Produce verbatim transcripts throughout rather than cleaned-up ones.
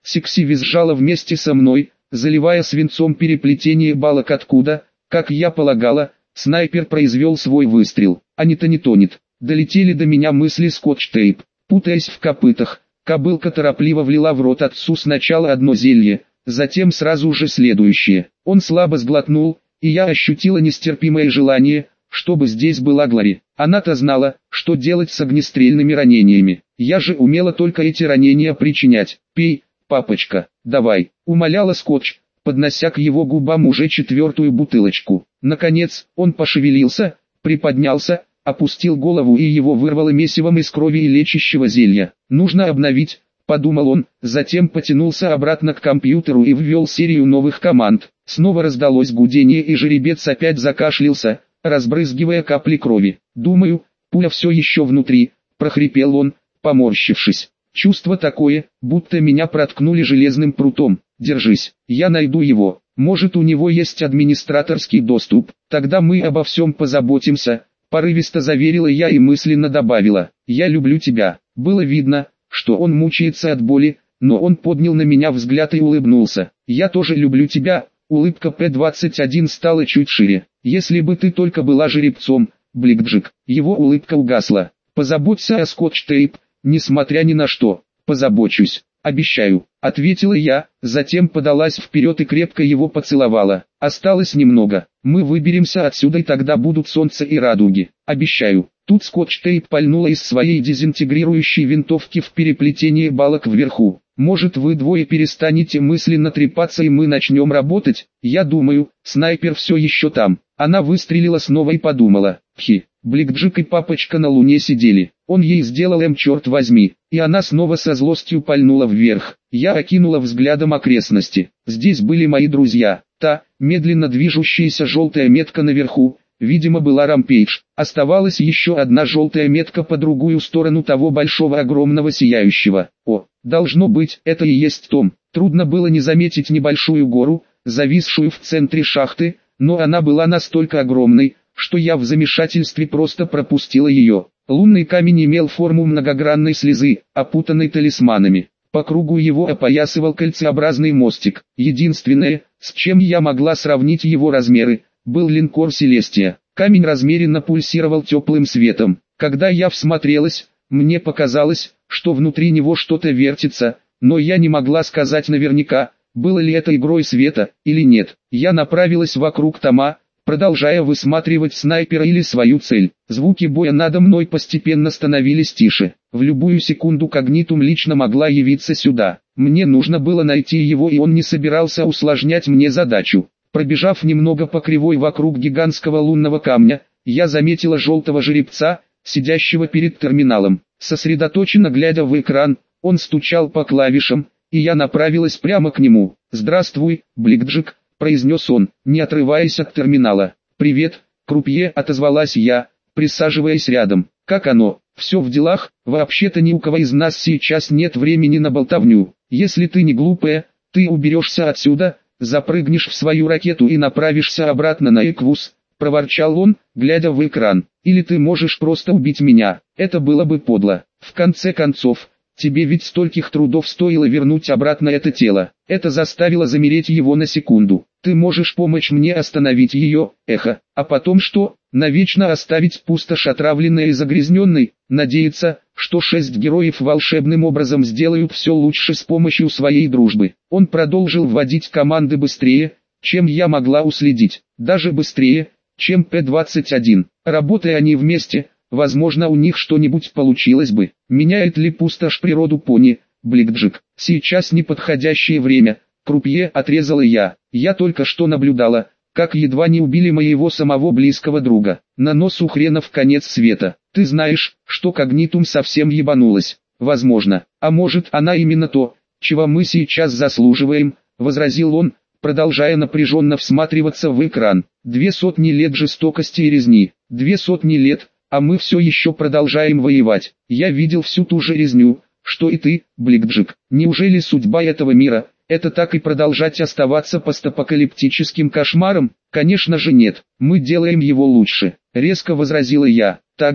Секси визжала вместе со мной, заливая свинцом переплетение балок откуда, как я полагала, снайпер произвел свой выстрел. А-не-то не тонет. Долетели до меня мысли скотч-тейп. Путаясь в копытах, кобылка торопливо влила в рот отцу сначала одно зелье, затем сразу же следующее. Он слабо сглотнул, и я ощутила нестерпимое желание, чтобы здесь была Глори. Она-то знала, что делать с огнестрельными ранениями. Я же умела только эти ранения причинять. «Пей, папочка, давай», — умоляла скотч, поднося к его губам уже четвертую бутылочку. Наконец, он пошевелился, приподнялся, опустил голову и его вырвало месивом из крови и лечащего зелья. «Нужно обновить», — подумал он, затем потянулся обратно к компьютеру и ввел серию новых команд. Снова раздалось гудение и жеребец опять закашлялся, разбрызгивая капли крови. «Думаю, пуля все еще внутри», — прохрипел он, поморщившись. «Чувство такое, будто меня проткнули железным прутом. Держись, я найду его. Может, у него есть администраторский доступ. Тогда мы обо всем позаботимся», — порывисто заверила я и мысленно добавила: «Я люблю тебя». Было видно, что он мучается от боли, но он поднял на меня взгляд и улыбнулся. «Я тоже люблю тебя». Улыбка П двадцать один стала чуть шире. «Если бы ты только была жеребцом, Бликджик». Его улыбка угасла. «Позаботься о скотч-тейп, несмотря ни на что». «Позабочусь, обещаю», — ответила я, затем подалась вперед и крепко его поцеловала. «Осталось немного. Мы выберемся отсюда, и тогда будут солнце и радуги. Обещаю». Тут скотч-тейп пальнула из своей дезинтегрирующей винтовки в переплетение балок вверху. «Может, вы двое перестанете мысленно трепаться и мы начнем работать? Я думаю, снайпер все еще там». Она выстрелила снова и подумала: «Пхи, Бликджик и папочка на луне сидели. Он ей сделал М, черт возьми». И она снова со злостью пальнула вверх. Я окинула взглядом окрестности. Здесь были мои друзья. Та, медленно движущаяся желтая метка наверху, видимо, была Рампейдж. Оставалась еще одна желтая метка по другую сторону того большого огромного сияющего. О, должно быть, это и есть Том. Трудно было не заметить небольшую гору, зависшую в центре шахты, но она была настолько огромной, что я в замешательстве просто пропустила ее. Лунный камень имел форму многогранной слезы, опутанной талисманами. По кругу его опоясывал кольцеобразный мостик. Единственное, с чем я могла сравнить его размеры, был линкор Селестия. Камень размеренно пульсировал теплым светом. Когда я всмотрелась, мне показалось, что внутри него что-то вертится, но я не могла сказать наверняка, было ли это игрой света или нет. Я направилась вокруг Тома, продолжая высматривать снайпера или свою цель. Звуки боя надо мной постепенно становились тише. В любую секунду Когнитум лично могла явиться сюда. Мне нужно было найти его, и он не собирался усложнять мне задачу. Пробежав немного по кривой вокруг гигантского лунного камня, я заметила желтого жеребца, сидящего перед терминалом. Сосредоточенно глядя в экран, он стучал по клавишам, и я направилась прямо к нему. «Здравствуй, Бликджик», — произнес он, не отрываясь от терминала. «Привет, крупье», — отозвалась я, присаживаясь рядом. «Как оно? Все в делах? Вообще-то ни у кого из нас сейчас нет времени на болтовню. Если ты не глупая, ты уберешься отсюда, запрыгнешь в свою ракету и направишься обратно на Эквус», — проворчал он, глядя в экран. «Или ты можешь просто убить меня. Это было бы подло. В конце концов, тебе ведь стольких трудов стоило вернуть обратно это тело. Это заставило замереть его на секунду. Ты можешь помочь мне остановить ее, эхо. А потом что? Навечно оставить пустошь отравленной и загрязненной? Надеяться, что шесть героев волшебным образом сделают все лучше с помощью своей дружбы». Он продолжил вводить команды быстрее, чем я могла уследить. Даже быстрее, чем П двадцать один. Работая они вместе, возможно, у них что-нибудь получилось бы. Меняет ли пустошь природу пони, Бликджик? Сейчас неподходящее время, крупье, отрезала я. Я только что наблюдала, как едва не убили моего самого близкого друга. На носу хренов конец света. Ты знаешь, что Когнитум совсем ебанулась. Возможно, а может она именно то, чего мы сейчас заслуживаем, возразил он, продолжая напряженно всматриваться в экран. Две сотни лет жестокости и резни. Две сотни лет, а мы все еще продолжаем воевать. Я видел всю ту же резню, что и ты, Бликджик. Неужели судьба этого мира — это так и продолжать оставаться постапокалиптическим кошмаром? Конечно же нет, мы делаем его лучше, резко возразила я. Так же,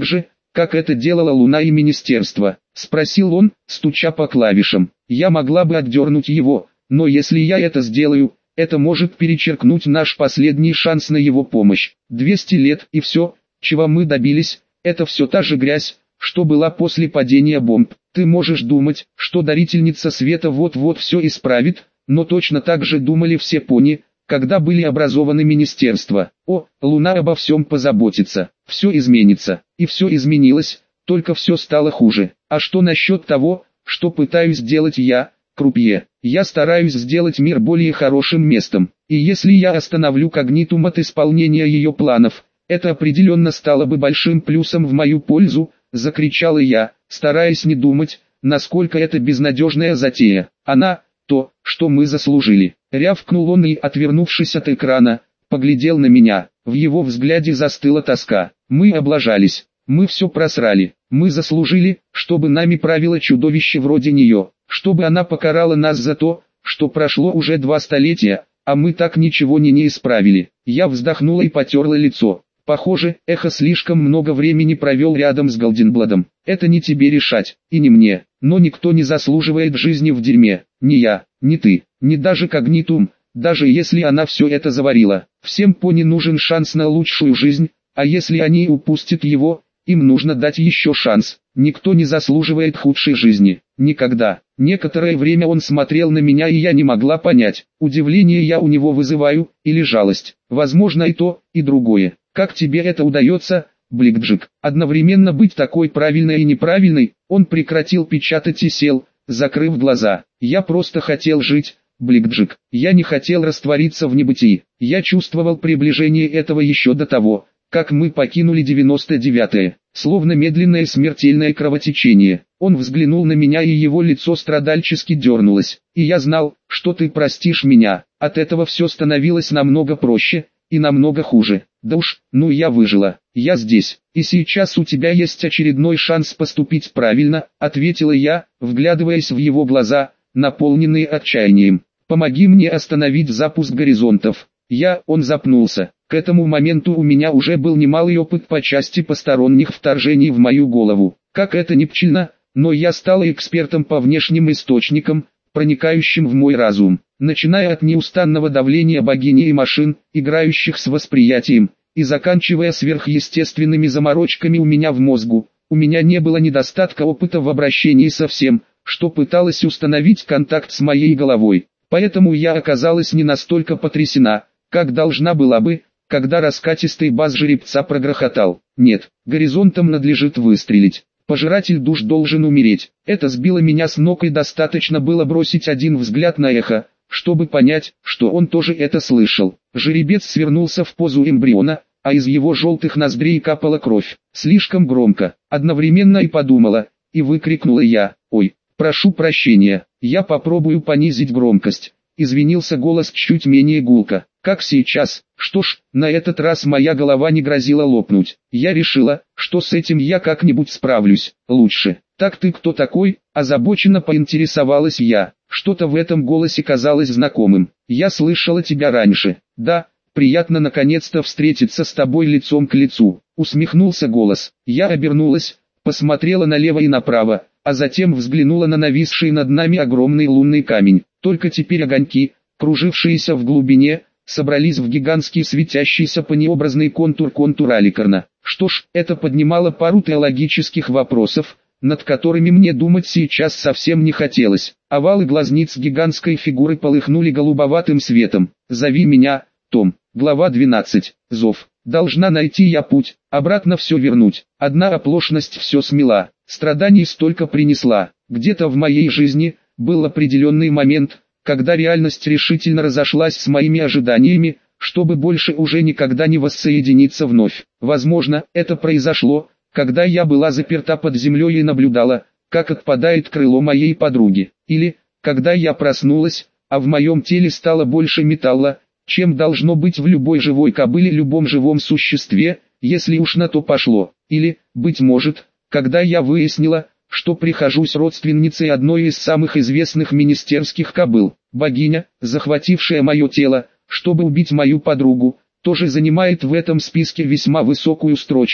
как это делала Луна и Министерство?» — спросил он, стуча по клавишам. «Я могла бы отдернуть его, но если я это сделаю, это может перечеркнуть наш последний шанс на его помощь. двести лет и все, чего мы добились, это все та же грязь, что была после падения бомб. Ты можешь думать, что дарительница света вот-вот все исправит, но точно так же думали все пони, когда были образованы министерства. О, Луна обо всем позаботится, все изменится, и все изменилось, только все стало хуже. А что насчет того, что пытаюсь сделать я, крупье? Я стараюсь сделать мир более хорошим местом, и если я остановлю Когнитум от исполнения ее планов, это определенно стало бы большим плюсом в мою пользу, закричала я, стараясь не думать, насколько это безнадежная затея. Она, то, что мы заслужили. Рявкнул он и, отвернувшись от экрана, поглядел на меня. В его взгляде застыла тоска. Мы облажались, мы все просрали, мы заслужили, чтобы нами правило чудовище вроде нее, чтобы она покарала нас за то, что прошло уже два столетия, а мы так ничего не не исправили. Я вздохнула и потерла лицо. Похоже, Эхо слишком много времени провел рядом с Голденбладом. Это не тебе решать, и не мне, но никто не заслуживает жизни в дерьме. Ни я, ни ты, ни даже Когнитум, даже если она все это заварила. Всем пони нужен шанс на лучшую жизнь, а если они упустят его, им нужно дать еще шанс. Никто не заслуживает худшей жизни. Никогда. Некоторое время он смотрел на меня, и я не могла понять, удивление я у него вызываю, или жалость. Возможно и то, и другое. Как тебе это удается, Бликджик? Одновременно быть такой правильной и неправильной? Он прекратил печатать и сел, закрыв глаза. Я просто хотел жить, Бликджик. Я не хотел раствориться в небытии. Я чувствовал приближение этого еще до того, как мы покинули девяносто девятое. Словно медленное смертельное кровотечение. Он взглянул на меня, и его лицо страдальчески дернулось. И я знал, что ты простишь меня. От этого все становилось намного проще и намного хуже. Да уж, ну я выжила, я здесь, и сейчас у тебя есть очередной шанс поступить правильно, ответила я, вглядываясь в его глаза, наполненные отчаянием. Помоги мне остановить запуск горизонтов. Я, он запнулся. К этому моменту у меня уже был немалый опыт по части посторонних вторжений в мою голову. Как это ни печально, но я стала экспертом по внешним источникам, проникающим в мой разум. Начиная от неустанного давления богини и машин, играющих с восприятием, и заканчивая сверхъестественными заморочками у меня в мозгу, у меня не было недостатка опыта в обращении со всем, что пыталось установить контакт с моей головой. Поэтому я оказалась не настолько потрясена, как должна была бы, когда раскатистый бас жеребца прогрохотал. Нет, горизонтом надлежит выстрелить. Пожиратель душ должен умереть. Это сбило меня с ног, и достаточно было бросить один взгляд на Эхо, чтобы понять, что он тоже это слышал. Жеребец свернулся в позу эмбриона, а из его желтых ноздрей капала кровь. Слишком громко. Одновременно и подумала, и выкрикнула я: «Ой, прошу прощения, я попробую понизить громкость». Извинился голос чуть менее гулко, как сейчас. Что ж, на этот раз моя голова не грозила лопнуть. Я решила, что с этим я как-нибудь справлюсь лучше. «Так ты кто такой?» – озабоченно поинтересовалась я. Что-то в этом голосе казалось знакомым. «Я слышала тебя раньше». «Да, приятно наконец-то встретиться с тобой лицом к лицу», – усмехнулся голос. Я обернулась, посмотрела налево и направо, а затем взглянула на нависший над нами огромный лунный камень. Только теперь огоньки, кружившиеся в глубине, собрались в гигантский светящийся паниобразный контур контур Аликарна. Что ж, это поднимало пару теологических вопросов, над которыми мне думать сейчас совсем не хотелось. Овалы глазниц гигантской фигуры полыхнули голубоватым светом. «Зови меня, Том». Глава двенадцать. Зов. Должна найти я путь, обратно все вернуть. Одна оплошность все смела, страданий столько принесла. Где-то в моей жизни был определенный момент, когда реальность решительно разошлась с моими ожиданиями, чтобы больше уже никогда не воссоединиться вновь. Возможно, это произошло, когда я была заперта под землей и наблюдала, как отпадает крыло моей подруги. Или, когда я проснулась, а в моем теле стало больше металла, чем должно быть в любой живой кобыле, любом живом существе, если уж на то пошло. Или, быть может, когда я выяснила, что прихожусь родственницей одной из самых известных министерских кобыл. Богиня, захватившая мое тело, чтобы убить мою подругу, тоже занимает в этом списке весьма высокую строчку,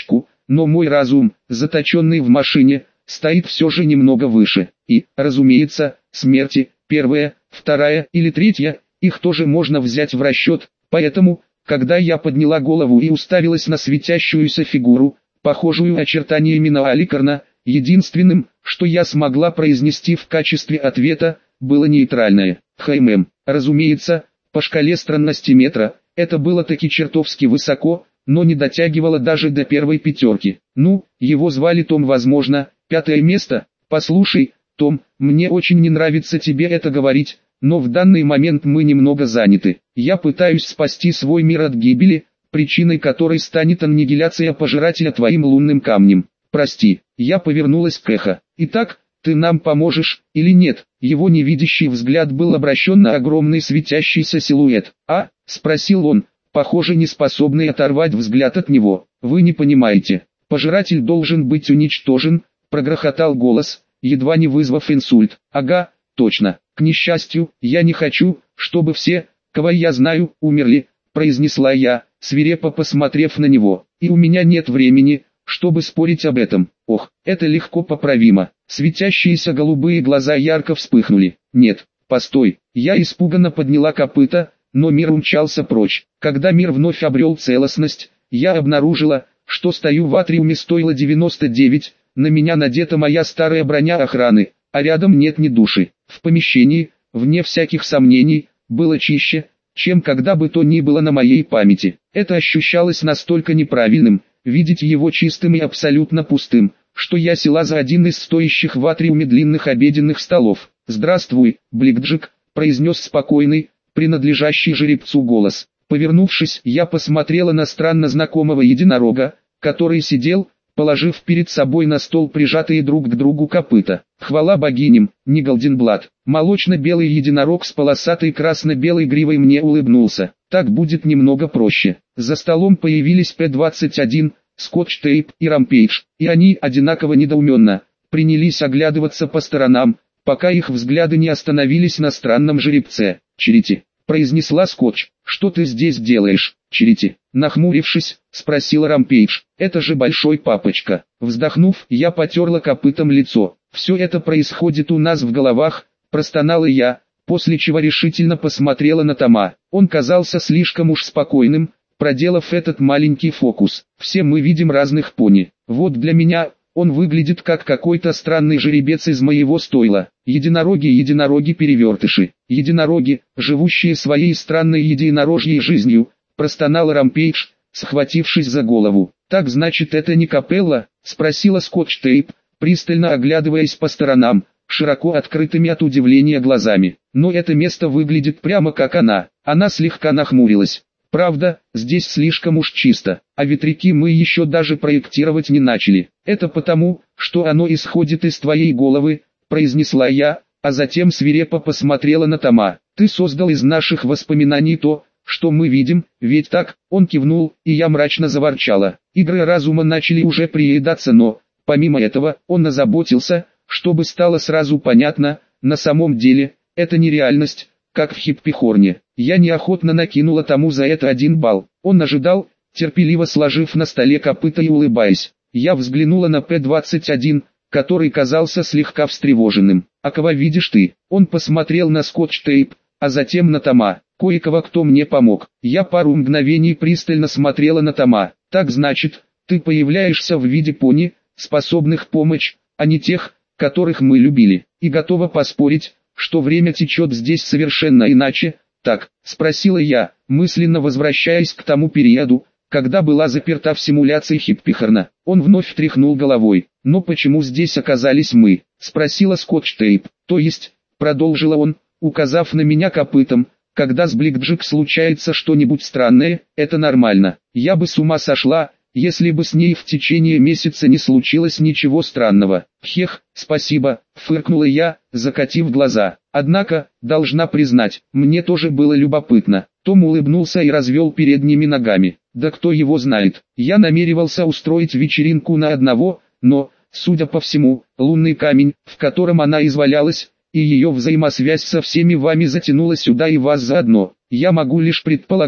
но мой разум, заточенный в машине, стоит все же немного выше. И, разумеется, смерти, первая, вторая или третья, их тоже можно взять в расчет, поэтому, когда я подняла голову и уставилась на светящуюся фигуру, похожую очертаниями на Аликарна, единственным, что я смогла произнести в качестве ответа, было нейтральное «Хаймэм». Разумеется, по шкале странности метра, это было таки чертовски высоко, но не дотягивало даже до первой пятерки. Ну, его звали Том, возможно, пятое место. Послушай, Том, мне очень не нравится тебе это говорить, но в данный момент мы немного заняты. Я пытаюсь спасти свой мир от гибели, причиной которой станет аннигиляция пожирателя твоим лунным камнем. Прости, я повернулась к Эхо. Итак, ты нам поможешь, или нет? Его невидящий взгляд был обращен на огромный светящийся силуэт. А, спросил он, похоже не способный оторвать взгляд от него. Вы не понимаете. Пожиратель должен быть уничтожен, прогрохотал голос, едва не вызвав инсульт. Ага, точно. К несчастью, я не хочу, чтобы все, кого я знаю, умерли, произнесла я, свирепо посмотрев на него. И у меня нет времени, чтобы спорить об этом. Ох, это легко поправимо. Светящиеся голубые глаза ярко вспыхнули. Нет, постой. Я испуганно подняла копыта, но мир умчался прочь. Когда мир вновь обрел целостность, я обнаружила, что стою в атриуме стойла девяносто девять, на меня надета моя старая броня охраны, а рядом нет ни души. В помещении, вне всяких сомнений, было чище, чем когда бы то ни было на моей памяти. Это ощущалось настолько неправильным, видеть его чистым и абсолютно пустым, что я села за один из стоящих в атриуме длинных обеденных столов. «Здравствуй, Бликджик», — произнес спокойный, принадлежащий жеребцу голос. Повернувшись, я посмотрела на странно знакомого единорога, который сидел, положив перед собой на стол прижатые друг к другу копыта. Хвала богиням, не Голденблад. Молочно-белый единорог с полосатой красно-белой гривой мне улыбнулся. Так будет немного проще. За столом появились П двадцать один, Скотч-Тейп и Рампейдж, и они одинаково недоуменно принялись оглядываться по сторонам, пока их взгляды не остановились на странном жеребце. «Чирити», — произнесла Скотч, — «что ты здесь делаешь, Чирити?» Нахмурившись, спросила Рампейдж. «Это же большой папочка». Вздохнув, я потерла копытом лицо. «Все это происходит у нас в головах», — простонала я, после чего решительно посмотрела на Тома. Он казался слишком уж спокойным, проделав этот маленький фокус. «Все мы видим разных пони. Вот для меня он выглядит как какой-то странный жеребец из моего стойла. Единороги единороги-перевертыши. Единороги, живущие своей странной единорожьей жизнью», — простонал Рампейдж, схватившись за голову. «Так значит это не Капелла?» — спросила Скотч-Тейп, пристально оглядываясь по сторонам, широко открытыми от удивления глазами. «Но это место выглядит прямо как она». Она слегка нахмурилась. «Правда, здесь слишком уж чисто, а ветряки мы еще даже проектировать не начали. Это потому, что оно исходит из твоей головы», — произнесла я, а затем свирепо посмотрела на Тома. «Ты создал из наших воспоминаний то, что мы видим, ведь так?» Он кивнул, и я мрачно заворчала. Игры разума начали уже приедаться, но, помимо этого, он озаботился, чтобы стало сразу понятно, на самом деле, это не реальность, как в Хиппихорне. Я неохотно накинула тому за это один балл. Он ожидал, терпеливо сложив на столе копыта и улыбаясь. Я взглянула на П двадцать один, который казался слегка встревоженным. «А кого видишь ты?» Он посмотрел на Скотч-Тейп, а затем на Тома. «Кое-кого, кто мне помог». Я пару мгновений пристально смотрела на Тома. «Так значит, ты появляешься в виде пони, способных помочь, а не тех, которых мы любили. И готова поспорить, что время течет здесь совершенно иначе». «Так», — спросила я, мысленно возвращаясь к тому периоду, когда была заперта в симуляции Хиппихорна. Он вновь тряхнул головой. «Но почему здесь оказались мы?» — спросила Скотч-Тейп. «То есть», — продолжила он, указав на меня копытом, «когда с Бликджик случается что-нибудь странное, это нормально. Я бы с ума сошла, если бы с ней в течение месяца не случилось ничего странного». «Хех, спасибо», — фыркнула я, закатив глаза. «Однако, должна признать, мне тоже было любопытно». Том улыбнулся и развел передними ногами. «Да кто его знает. Я намеревался устроить вечеринку на одного, но, судя по всему, лунный камень, в котором она извалялась, и ее взаимосвязь со всеми вами затянула сюда и вас заодно. Я могу лишь предполагать,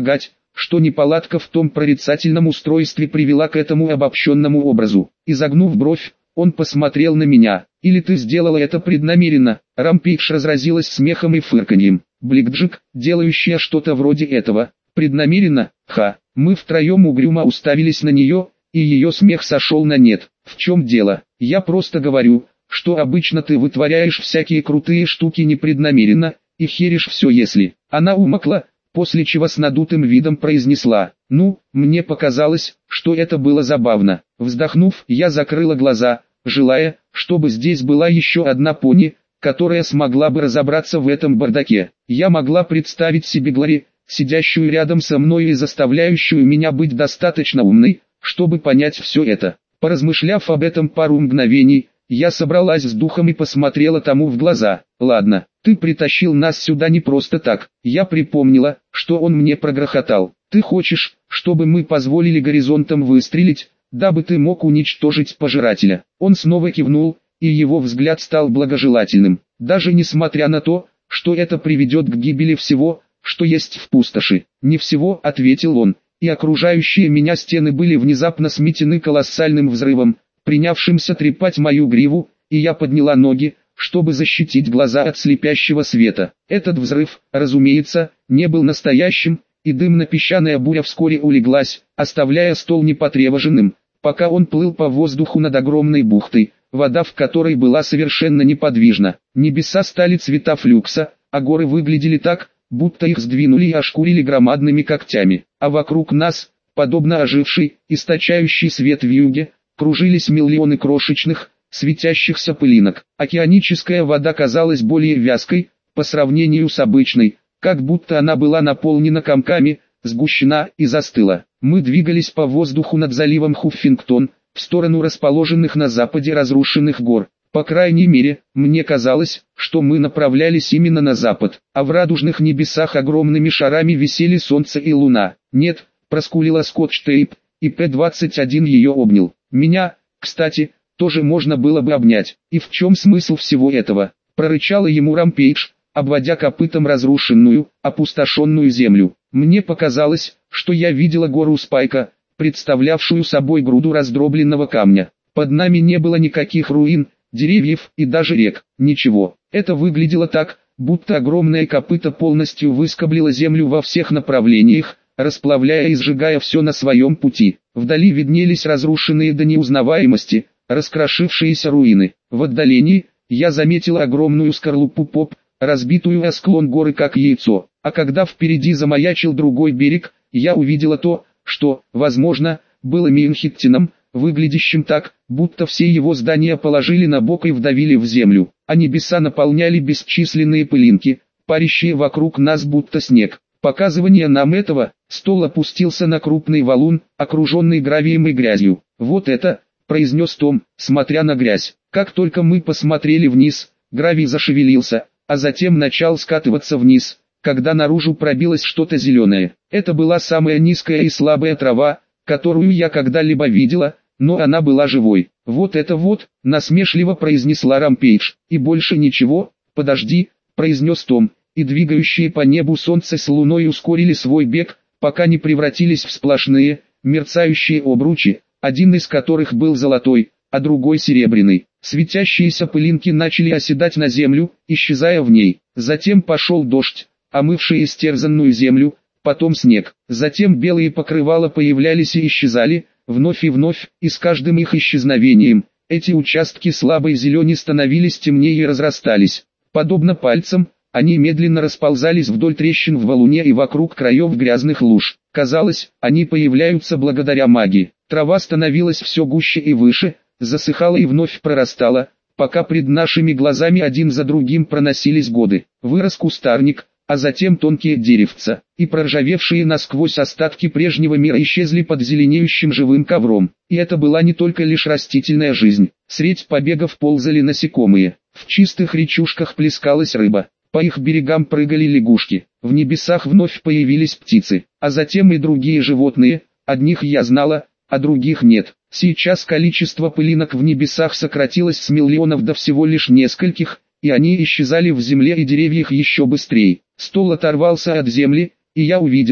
что неполадка в том прорицательном устройстве привела к этому обобщенному образу. Изогнув бровь, он посмотрел на меня. «Или ты сделала это преднамеренно?» Рампейдж разразилась смехом и фырканьем. Бликджик, делающая что-то вроде этого. «Преднамеренно? Ха!» Мы втроем угрюмо уставились на нее, и ее смех сошел на нет. «В чем дело? Я просто говорю, что обычно ты вытворяешь всякие крутые штуки непреднамеренно, и херишь все если». Она умолкла, после чего с надутым видом произнесла: «Ну, мне показалось, что это было забавно». Вздохнув, я закрыла глаза, желая, чтобы здесь была еще одна пони, которая смогла бы разобраться в этом бардаке. Я могла представить себе Глори, сидящую рядом со мной и заставляющую меня быть достаточно умной, чтобы понять все это. Поразмышляв об этом пару мгновений, я собралась с духом и посмотрела тому в глаза. «Ладно, ты притащил нас сюда не просто так». Я припомнила, что он мне прогрохотал. «Ты хочешь, чтобы мы позволили горизонтам выстрелить, дабы ты мог уничтожить пожирателя?» Он снова кивнул, и его взгляд стал благожелательным. «Даже несмотря на то, что это приведет к гибели всего, что есть в пустоши». «Не всего», — ответил он, и окружающие меня стены были внезапно сметены колоссальным взрывом, принявшимся трепать мою гриву, и я подняла ноги, чтобы защитить глаза от слепящего света. Этот взрыв, разумеется, не был настоящим, и дымно-песчаная буря вскоре улеглась, оставляя стол непотревоженным, пока он плыл по воздуху над огромной бухтой, вода в которой была совершенно неподвижна. Небеса стали цвета флюкса, а горы выглядели так, будто их сдвинули и ошкурили громадными когтями, а вокруг нас, подобно ожившей, источающей свет вьюге, кружились миллионы крошечных, светящихся пылинок. Океаническая вода казалась более вязкой, по сравнению с обычной, как будто она была наполнена комками, сгущена и застыла. Мы двигались по воздуху над заливом Хуффингтон, в сторону расположенных на западе разрушенных гор. По крайней мере, мне казалось, что мы направлялись именно на запад, а в радужных небесах огромными шарами висели солнце и луна. «Нет», — проскулила Скотч-Тейп, и П двадцать один ее обнял. Меня, кстати, тоже можно было бы обнять. «И в чем смысл всего этого?» — прорычала ему Рампейдж, обводя копытом разрушенную, опустошенную землю. Мне показалось, что я видела гору Спайка, представлявшую собой груду раздробленного камня. Под нами не было никаких руин, деревьев и даже рек, ничего. Это выглядело так, будто огромное копыто полностью выскоблило землю во всех направлениях, расплавляя и сжигая все на своем пути. Вдали виднелись разрушенные до неузнаваемости, раскрошившиеся руины. В отдалении я заметила огромную скорлупу поп, разбитую о склон горы как яйцо. А когда впереди замаячил другой берег, я увидела то, что, возможно, было Мейнхиттином, выглядящим так, будто все его здания положили на бок и вдавили в землю, а небеса наполняли бесчисленные пылинки, парящие вокруг нас будто снег. Показывание нам этого, стол опустился на крупный валун, окруженный гравием и грязью. «Вот это», — произнес Том, смотря на грязь. Как только мы посмотрели вниз, гравий зашевелился, а затем начал скатываться вниз, когда наружу пробилось что-то зеленое. Это была самая низкая и слабая трава, которую я когда-либо видела, но она была живой. «Вот это вот», — насмешливо произнесла Рампейдж, — «и больше ничего». «Подожди», — произнес Том, и двигающие по небу солнце с луной ускорили свой бег, пока не превратились в сплошные, мерцающие обручи, один из которых был золотой, а другой серебряный. Светящиеся пылинки начали оседать на землю, исчезая в ней. Затем пошел дождь, омывший истерзанную землю, потом снег. Затем белые покрывала появлялись и исчезали, вновь и вновь, и с каждым их исчезновением, эти участки слабой зелени становились темнее и разрастались. Подобно пальцам, они медленно расползались вдоль трещин в валуне и вокруг краев грязных луж. Казалось, они появляются благодаря магии. Трава становилась все гуще и выше, засыхала и вновь прорастала, пока пред нашими глазами один за другим проносились годы. Вырос кустарник, а затем тонкие деревца, и проржавевшие насквозь остатки прежнего мира исчезли под зеленеющим живым ковром. И это была не только лишь растительная жизнь. Средь побегов ползали насекомые, в чистых речушках плескалась рыба, по их берегам прыгали лягушки, в небесах вновь появились птицы, а затем и другие животные, одних я знала, а других нет. Сейчас количество пылинок в небесах сократилось с миллионов до всего лишь нескольких, и они исчезали в земле и деревьях еще быстрее. Стол оторвался от земли, и я увидела,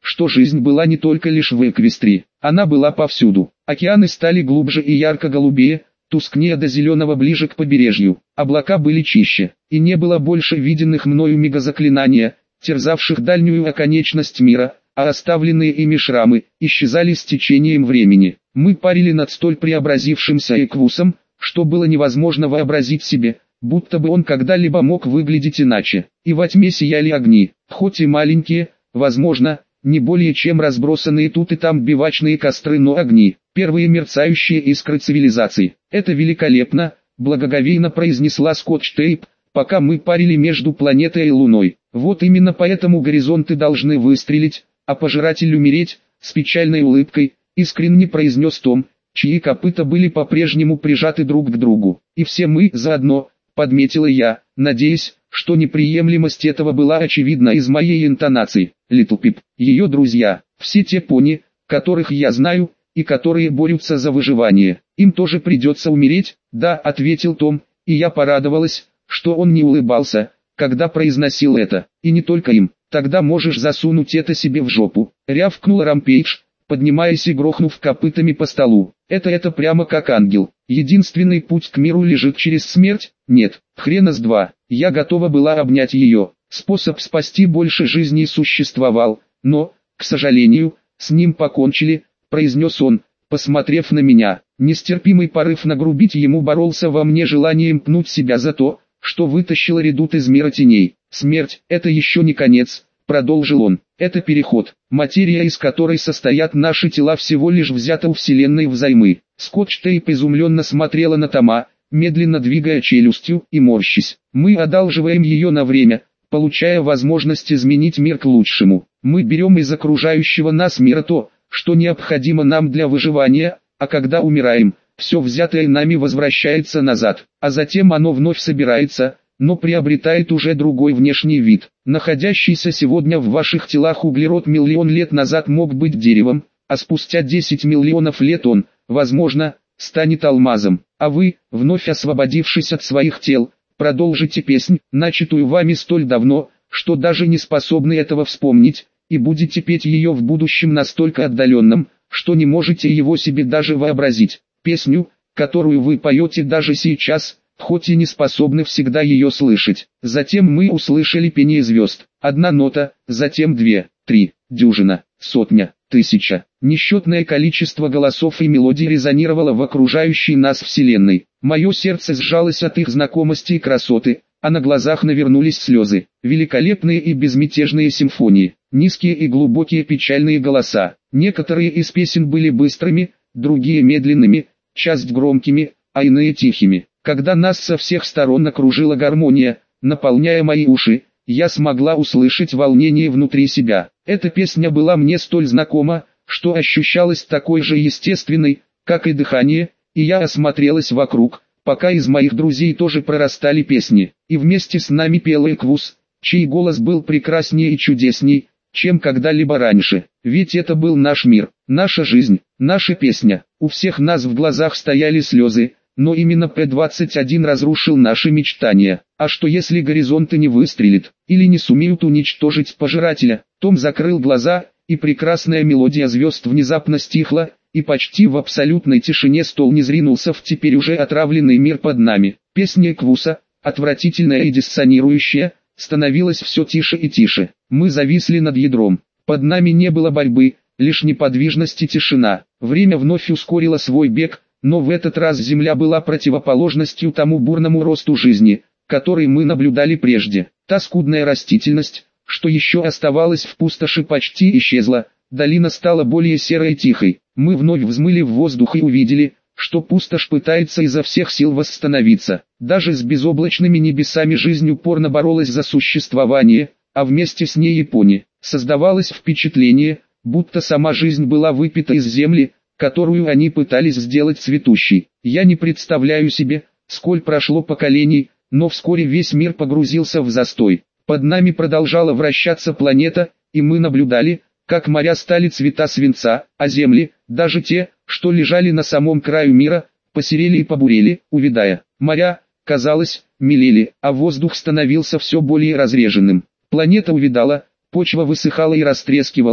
что жизнь была не только лишь в Эквестрии, она была повсюду. Океаны стали глубже и ярко-голубее, тускнее до зеленого ближе к побережью. Облака были чище, и не было больше виденных мною мегазаклинания, терзавших дальнюю оконечность мира, а оставленные ими шрамы исчезали с течением времени. Мы парили над столь преобразившимся Эквусом, что было невозможно вообразить себе, будто бы он когда-либо мог выглядеть иначе. И во тьме сияли огни, хоть и маленькие, возможно, не более чем разбросанные тут и там бивачные костры, но огни, первые мерцающие искры цивилизации. «Это великолепно», — благоговейно произнесла Скотч-Тейп, пока мы парили между планетой и Луной. «Вот именно поэтому горизонты должны выстрелить, а пожиратель умереть», — с печальной улыбкой, искренне произнес Том, чьи копыта были по-прежнему прижаты друг к другу. «И все мы заодно», — подметила я, надеясь, что неприемлемость этого была очевидна из моей интонации. Литл Пип, ее друзья, все те пони, которых я знаю, и которые борются за выживание, им тоже придется умереть?» «Да», — ответил Том, и я порадовалась, что он не улыбался, когда произносил это. «И не только им, тогда можешь засунуть это себе в жопу», — рявкнул Рампейдж, поднимаясь и грохнув копытами по столу. «Это это прямо как ангел. Единственный путь к миру лежит через смерть? Нет, хрена с два». Я готова была обнять ее. Способ спасти больше жизней существовал, но, к сожалению, с ним покончили, произнес он, посмотрев на меня. Нестерпимый порыв нагрубить ему боролся во мне желанием пнуть себя за то, что вытащил редут из мира теней. «Смерть – это еще не конец», – продолжил он. «Это переход. Материя, из которой состоят наши тела, всего лишь взята у Вселенной взаймы». Скотч-Тейп изумленно смотрела на Тома, медленно двигая челюстью и морщись. «Мы одалживаем ее на время, получая возможность изменить мир к лучшему. Мы берем из окружающего нас мира то, что необходимо нам для выживания, а когда умираем, все взятое нами возвращается назад, а затем оно вновь собирается, но приобретает уже другой внешний вид. Находящийся сегодня в ваших телах углерод миллион лет назад мог быть деревом, а спустя десять миллионов лет он, возможно, станет алмазом, а вы, вновь освободившись от своих тел, продолжите песнь, начатую вами столь давно, что даже не способны этого вспомнить, и будете петь ее в будущем настолько отдаленном, что не можете его себе даже вообразить. Песню, которую вы поете даже сейчас, хоть и не способны всегда ее слышать. Затем мы услышали пение звезд. Одна нота, затем две, три, дюжина, сотня, тысяча. Несчетное количество голосов и мелодий резонировало в окружающей нас вселенной. Мое сердце сжалось от их знакомости и красоты, а на глазах навернулись слезы. Великолепные и безмятежные симфонии, низкие и глубокие печальные голоса. Некоторые из песен были быстрыми, другие медленными, часть громкими, а иные тихими. Когда нас со всех сторон окружила гармония, наполняя мои уши, я смогла услышать волнение внутри себя. Эта песня была мне столь знакома, что ощущалась такой же естественной, как и дыхание, и я осмотрелась вокруг, пока из моих друзей тоже прорастали песни. И вместе с нами пел Эквус, чей голос был прекраснее и чудесней, чем когда-либо раньше. Ведь это был наш мир, наша жизнь, наша песня. У всех нас в глазах стояли слезы, но именно П двадцать один разрушил наши мечтания. А что если горизонты не выстрелит, или не сумеют уничтожить пожирателя? Том закрыл глаза, и прекрасная мелодия звезд внезапно стихла, и почти в абсолютной тишине стол низринулся в теперь уже отравленный мир под нами. Песня Эквуса, отвратительная и диссонирующая, становилась все тише и тише. Мы зависли над ядром. Под нами не было борьбы, лишь неподвижность и тишина. Время вновь ускорило свой бег, но в этот раз Земля была противоположностью тому бурному росту жизни, который мы наблюдали прежде. Та скудная растительность, что еще оставалась в пустоши, почти исчезла, долина стала более серой и тихой. Мы вновь взмыли в воздух и увидели, что пустошь пытается изо всех сил восстановиться. Даже с безоблачными небесами жизнь упорно боролась за существование, а вместе с ней и пони. Создавалось впечатление, будто сама жизнь была выпита из земли, которую они пытались сделать цветущей. Я не представляю себе, сколь прошло поколений, но вскоре весь мир погрузился в застой. Под нами продолжала вращаться планета, и мы наблюдали, как моря стали цвета свинца, а земли, даже те, что лежали на самом краю мира, посерели и побурели, увядая. Моря, казалось, мелели, а воздух становился все более разреженным. Планета увядала, почва высыхала и растрескивалась,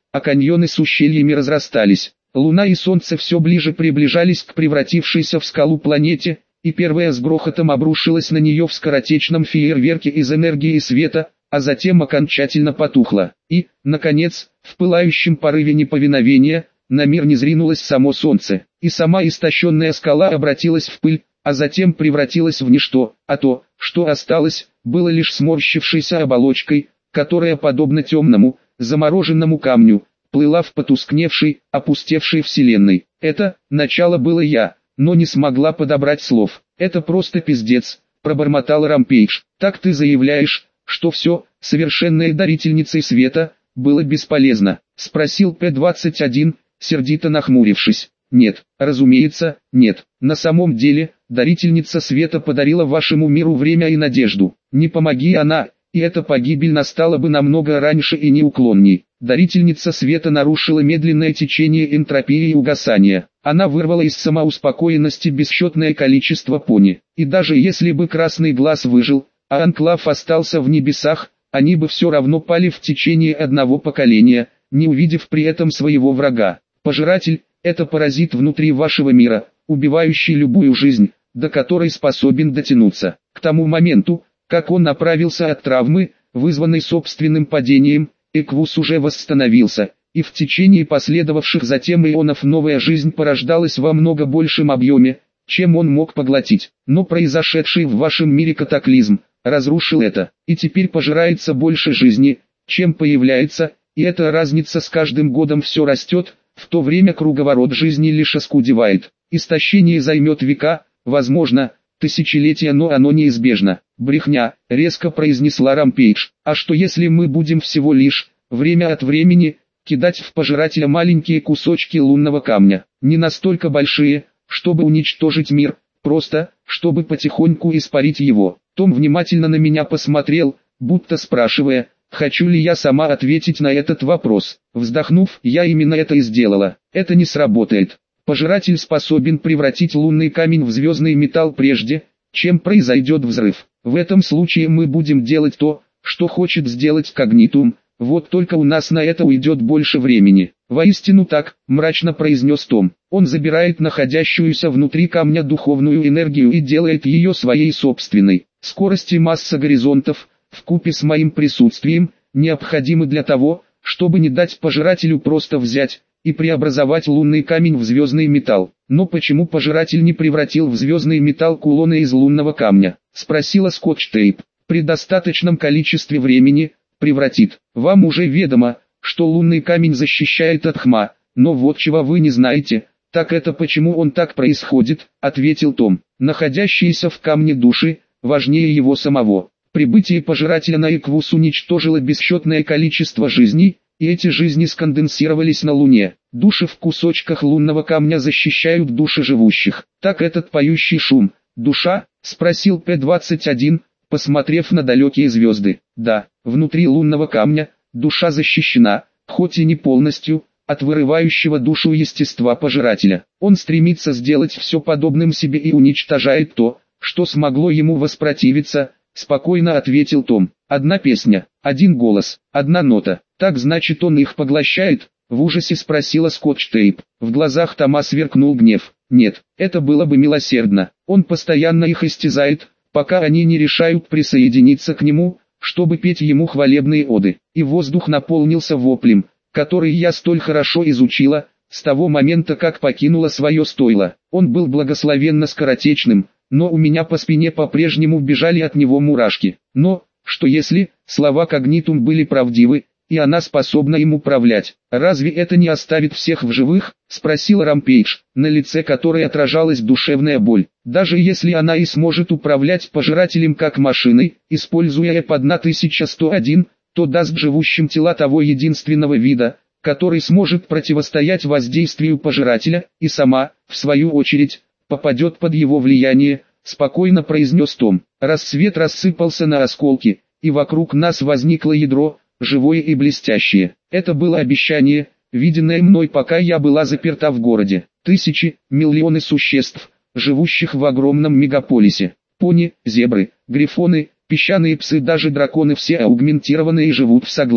а каньоны с ущельями разрастались. Луна и Солнце все ближе приближались к превратившейся в скалу планете, и первая с грохотом обрушилась на нее в скоротечном фейерверке из энергии и света, а затем окончательно потухла. И, наконец, в пылающем порыве неповиновения, на мир низринулось само Солнце, и сама истощенная скала обратилась в пыль, а затем превратилась в ничто, а то, что осталось, было лишь сморщившейся оболочкой, которая, подобно темному, замороженному камню, плыла в потускневшей, опустевшей вселенной. Это, начало было я, но не смогла подобрать слов. «Это просто пиздец», — пробормотал Рампейдж. «Так ты заявляешь, что все, совершенной дарительницей света, было бесполезно?» — спросил П двадцать один, сердито нахмурившись. «Нет, разумеется, нет. На самом деле, дарительница света подарила вашему миру время и надежду. Не помоги она, и эта погибель настала бы намного раньше и неуклонней. Дарительница света нарушила медленное течение энтропии и угасания. Она вырвала из самоуспокоенности бесчетное количество пони. И даже если бы Красный Глаз выжил, а Анклав остался в небесах, они бы все равно пали в течение одного поколения, не увидев при этом своего врага. Пожиратель – это паразит внутри вашего мира, убивающий любую жизнь, до которой способен дотянуться. К тому моменту, как он направился от травмы, вызванной собственным падением, Эквус уже восстановился, и в течение последовавших затем ионов новая жизнь порождалась во много большем объеме, чем он мог поглотить. Но произошедший в вашем мире катаклизм разрушил это, и теперь пожирается больше жизни, чем появляется, и эта разница с каждым годом все растет, в то время круговорот жизни лишь оскудевает. Истощение займет века, возможно, тысячелетия, но оно неизбежно. «Брехня», — резко произнесла Рампейдж. «А что если мы будем всего лишь, время от времени, кидать в пожирателя маленькие кусочки лунного камня? Не настолько большие, чтобы уничтожить мир, просто, чтобы потихоньку испарить его». Том внимательно на меня посмотрел, будто спрашивая, хочу ли я сама ответить на этот вопрос. Вздохнув, я именно это и сделала. Это не сработает. Пожиратель способен превратить лунный камень в звездный металл прежде, чем произойдет взрыв. В этом случае мы будем делать то, что хочет сделать Когнитум, вот только у нас на это уйдет больше времени. Воистину так, мрачно произнес Том. Он забирает находящуюся внутри камня духовную энергию и делает ее своей собственной. Скорость и масса горизонтов, вкупе с моим присутствием, необходимы для того, чтобы не дать пожирателю просто взять и преобразовать лунный камень в звездный металл. Но почему пожиратель не превратил в звездный металл кулоны из лунного камня? Спросила Скотч-Тейп. При достаточном количестве времени превратит. Вам уже ведомо, что лунный камень защищает от хма, но вот чего вы не знаете, так это почему он так происходит, ответил Том. Находящиеся в камне души важнее его самого. Прибытие пожирателя на Эквус уничтожило бесчетное количество жизней, и эти жизни сконденсировались на Луне. Души в кусочках лунного камня защищают души живущих. Так этот поющий шум, душа, спросил П двадцать один, посмотрев на далекие звезды. Да, внутри лунного камня, душа защищена, хоть и не полностью, от вырывающего душу естества пожирателя. Он стремится сделать все подобным себе и уничтожает то, что смогло ему воспротивиться, спокойно ответил Том. Одна песня, один голос, одна нота. Так значит он их поглощает? В ужасе спросила Скотч-Тейп. В глазах Тома сверкнул гнев. Нет, это было бы милосердно. Он постоянно их истязает, пока они не решают присоединиться к нему, чтобы петь ему хвалебные оды. И воздух наполнился воплем, который я столь хорошо изучила, с того момента как покинула свое стойло. Он был благословенно скоротечным, но у меня по спине по-прежнему бежали от него мурашки. Но, что если, слова Когнитум были правдивы, и она способна им управлять? Разве это не оставит всех в живых? Спросил Рампейдж, на лице которой отражалась душевная боль. Даже если она и сможет управлять пожирателем как машиной, используя Э П тысяча сто один, то даст живущим тела того единственного вида, который сможет противостоять воздействию пожирателя, и сама, в свою очередь, попадет под его влияние, спокойно произнес Том. Рассвет рассыпался на осколки, и вокруг нас возникло ядро, живое и блестящее. Это было обещание, виденное мной, пока я была заперта в городе. Тысячи, миллионы существ, живущих в огромном мегаполисе. Пони, зебры, грифоны, песчаные псы, даже драконы, все аугментированные, живут в согласии.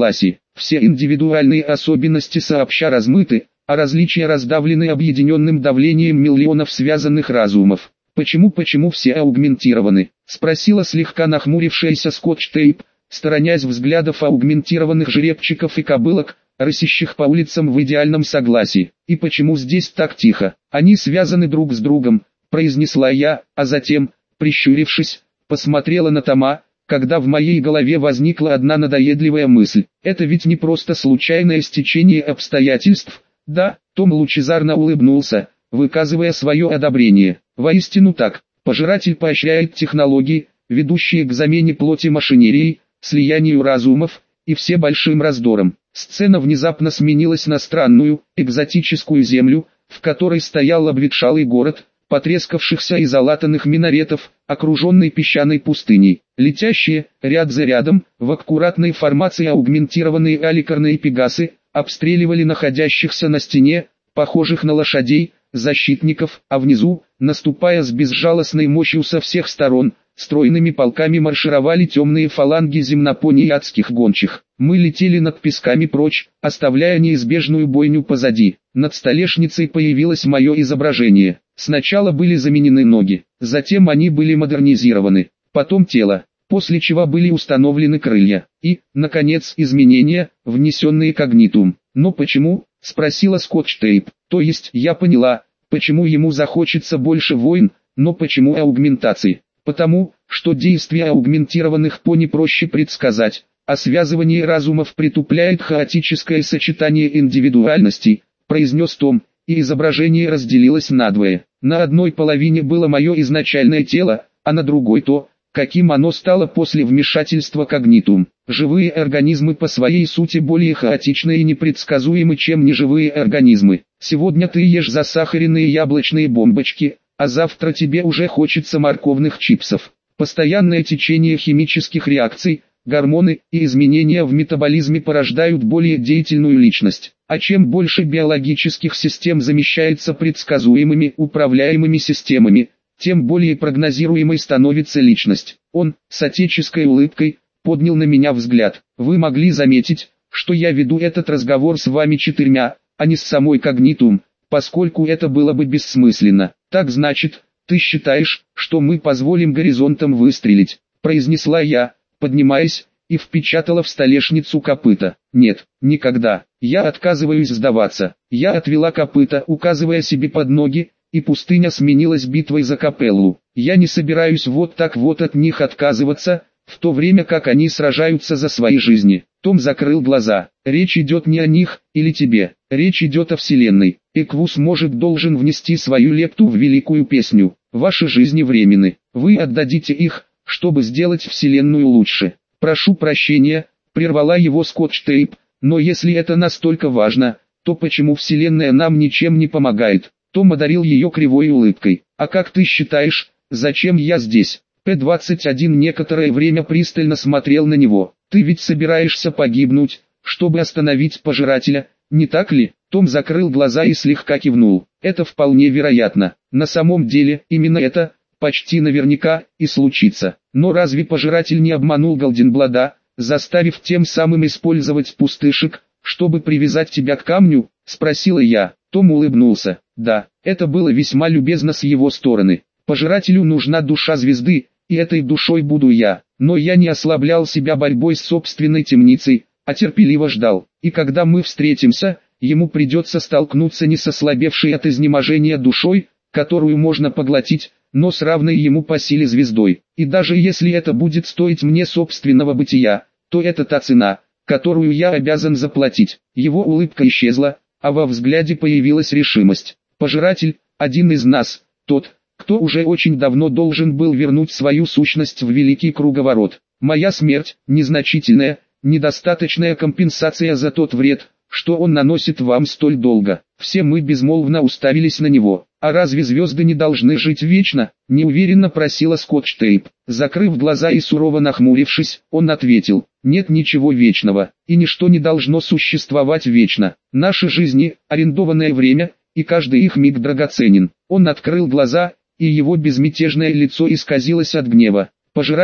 Все индивидуальные особенности сообща размыты, а различия раздавлены объединенным давлением миллионов связанных разумов. «Почему, почему все аугментированы?» — спросила слегка нахмурившаяся Скотч-Тейп, сторонясь взглядов аугментированных жеребчиков и кобылок, рысящих по улицам в идеальном согласии. «И почему здесь так тихо? Они связаны друг с другом», — произнесла я, а затем, прищурившись, посмотрела на Тома, когда в моей голове возникла одна надоедливая мысль. «Это ведь не просто случайное стечение обстоятельств, да?» Том лучезарно улыбнулся, выказывая свое одобрение. «Воистину так. Пожиратель поощряет технологии, ведущие к замене плоти машинерией, слиянию разумов и все большим раздорам». Сцена внезапно сменилась на странную, экзотическую землю, в которой стоял обветшалый город, потрескавшихся и залатанных минаретов, окруженный песчаной пустыней. Летящие, ряд за рядом, в аккуратной формации аугментированные аликарные пегасы, обстреливали находящихся на стене, похожих на лошадей, защитников, а внизу, наступая с безжалостной мощью со всех сторон, стройными полками маршировали темные фаланги земнопоний и адских гончих. Мы летели над песками прочь, оставляя неизбежную бойню позади. Над столешницей появилось мое изображение. Сначала были заменены ноги, затем они были модернизированы, потом тело, после чего были установлены крылья, и, наконец, изменения, внесенные когнитум. «Но почему?» — спросила Скотч-Тейп. «То есть, я поняла, почему ему захочется больше войн, но почему аугментации? Потому, что действия аугментированных пони проще предсказать, а связывание разумов притупляет хаотическое сочетание индивидуальностей», — произнес Том, и изображение разделилось надвое. На одной половине было мое изначальное тело, а на другой то, каким оно стало после вмешательства когнитум. Живые организмы по своей сути более хаотичны и непредсказуемы, чем неживые организмы. Сегодня ты ешь засахаренные яблочные бомбочки, а завтра тебе уже хочется морковных чипсов. Постоянное течение химических реакций, гормоны и изменения в метаболизме порождают более деятельную личность. А чем больше биологических систем замещается предсказуемыми, управляемыми системами, тем более прогнозируемой становится личность. Он, с отеческой улыбкой, поднял на меня взгляд. «Вы могли заметить, что я веду этот разговор с вами четырьмя, а не с самой когнитум, поскольку это было бы бессмысленно. Так значит, ты считаешь, что мы позволим горизонтам выстрелить?» — произнесла я, поднимаясь, и впечатала в столешницу копыта. «Нет, никогда. Я отказываюсь сдаваться». Я отвела копыта, указывая себе под ноги, и пустыня сменилась битвой за Капеллу. «Я не собираюсь вот так вот от них отказываться, в то время как они сражаются за свои жизни». Том закрыл глаза. «Речь идет не о них, или тебе. Речь идет о Вселенной. Эквус может должен внести свою лепту в великую песню. Ваши жизни временны. Вы отдадите их, чтобы сделать Вселенную лучше». «Прошу прощения», — прервала его Скотч-Тейп, «но если это настолько важно, то почему Вселенная нам ничем не помогает?» Том одарил ее кривой улыбкой. «А как ты считаешь, зачем я здесь?» П двадцать один некоторое время пристально смотрел на него. «Ты ведь собираешься погибнуть, чтобы остановить пожирателя, не так ли?» Том закрыл глаза и слегка кивнул. «Это вполне вероятно. На самом деле, именно это, почти наверняка, и случится. Но разве пожиратель не обманул Голденблада, заставив тем самым использовать пустышек, чтобы привязать тебя к камню?» — спросила я. Том улыбнулся. «Да, это было весьма любезно с его стороны. Пожирателю нужна душа звезды, и этой душой буду я. Но я не ослаблял себя борьбой с собственной темницей, а терпеливо ждал. И когда мы встретимся, ему придется столкнуться не с ослабевшей от изнеможения душой, которую можно поглотить, но с равной ему по силе звездой. И даже если это будет стоить мне собственного бытия, то это та цена, которую я обязан заплатить». Его улыбка исчезла, а во взгляде появилась решимость. «Пожиратель, один из нас, тот, кто уже очень давно должен был вернуть свою сущность в великий круговорот. Моя смерть – незначительная, недостаточная компенсация за тот вред, что он наносит вам столь долго». Все мы безмолвно уставились на него. «А разве звезды не должны жить вечно?» – неуверенно просила Скотч-Тейп. Закрыв глаза и сурово нахмурившись, он ответил: «Нет ничего вечного, и ничто не должно существовать вечно. Наши жизни – арендованное время, и каждый их миг драгоценен». Он открыл глаза, и его безмятежное лицо исказилось от гнева. «Пожиратель,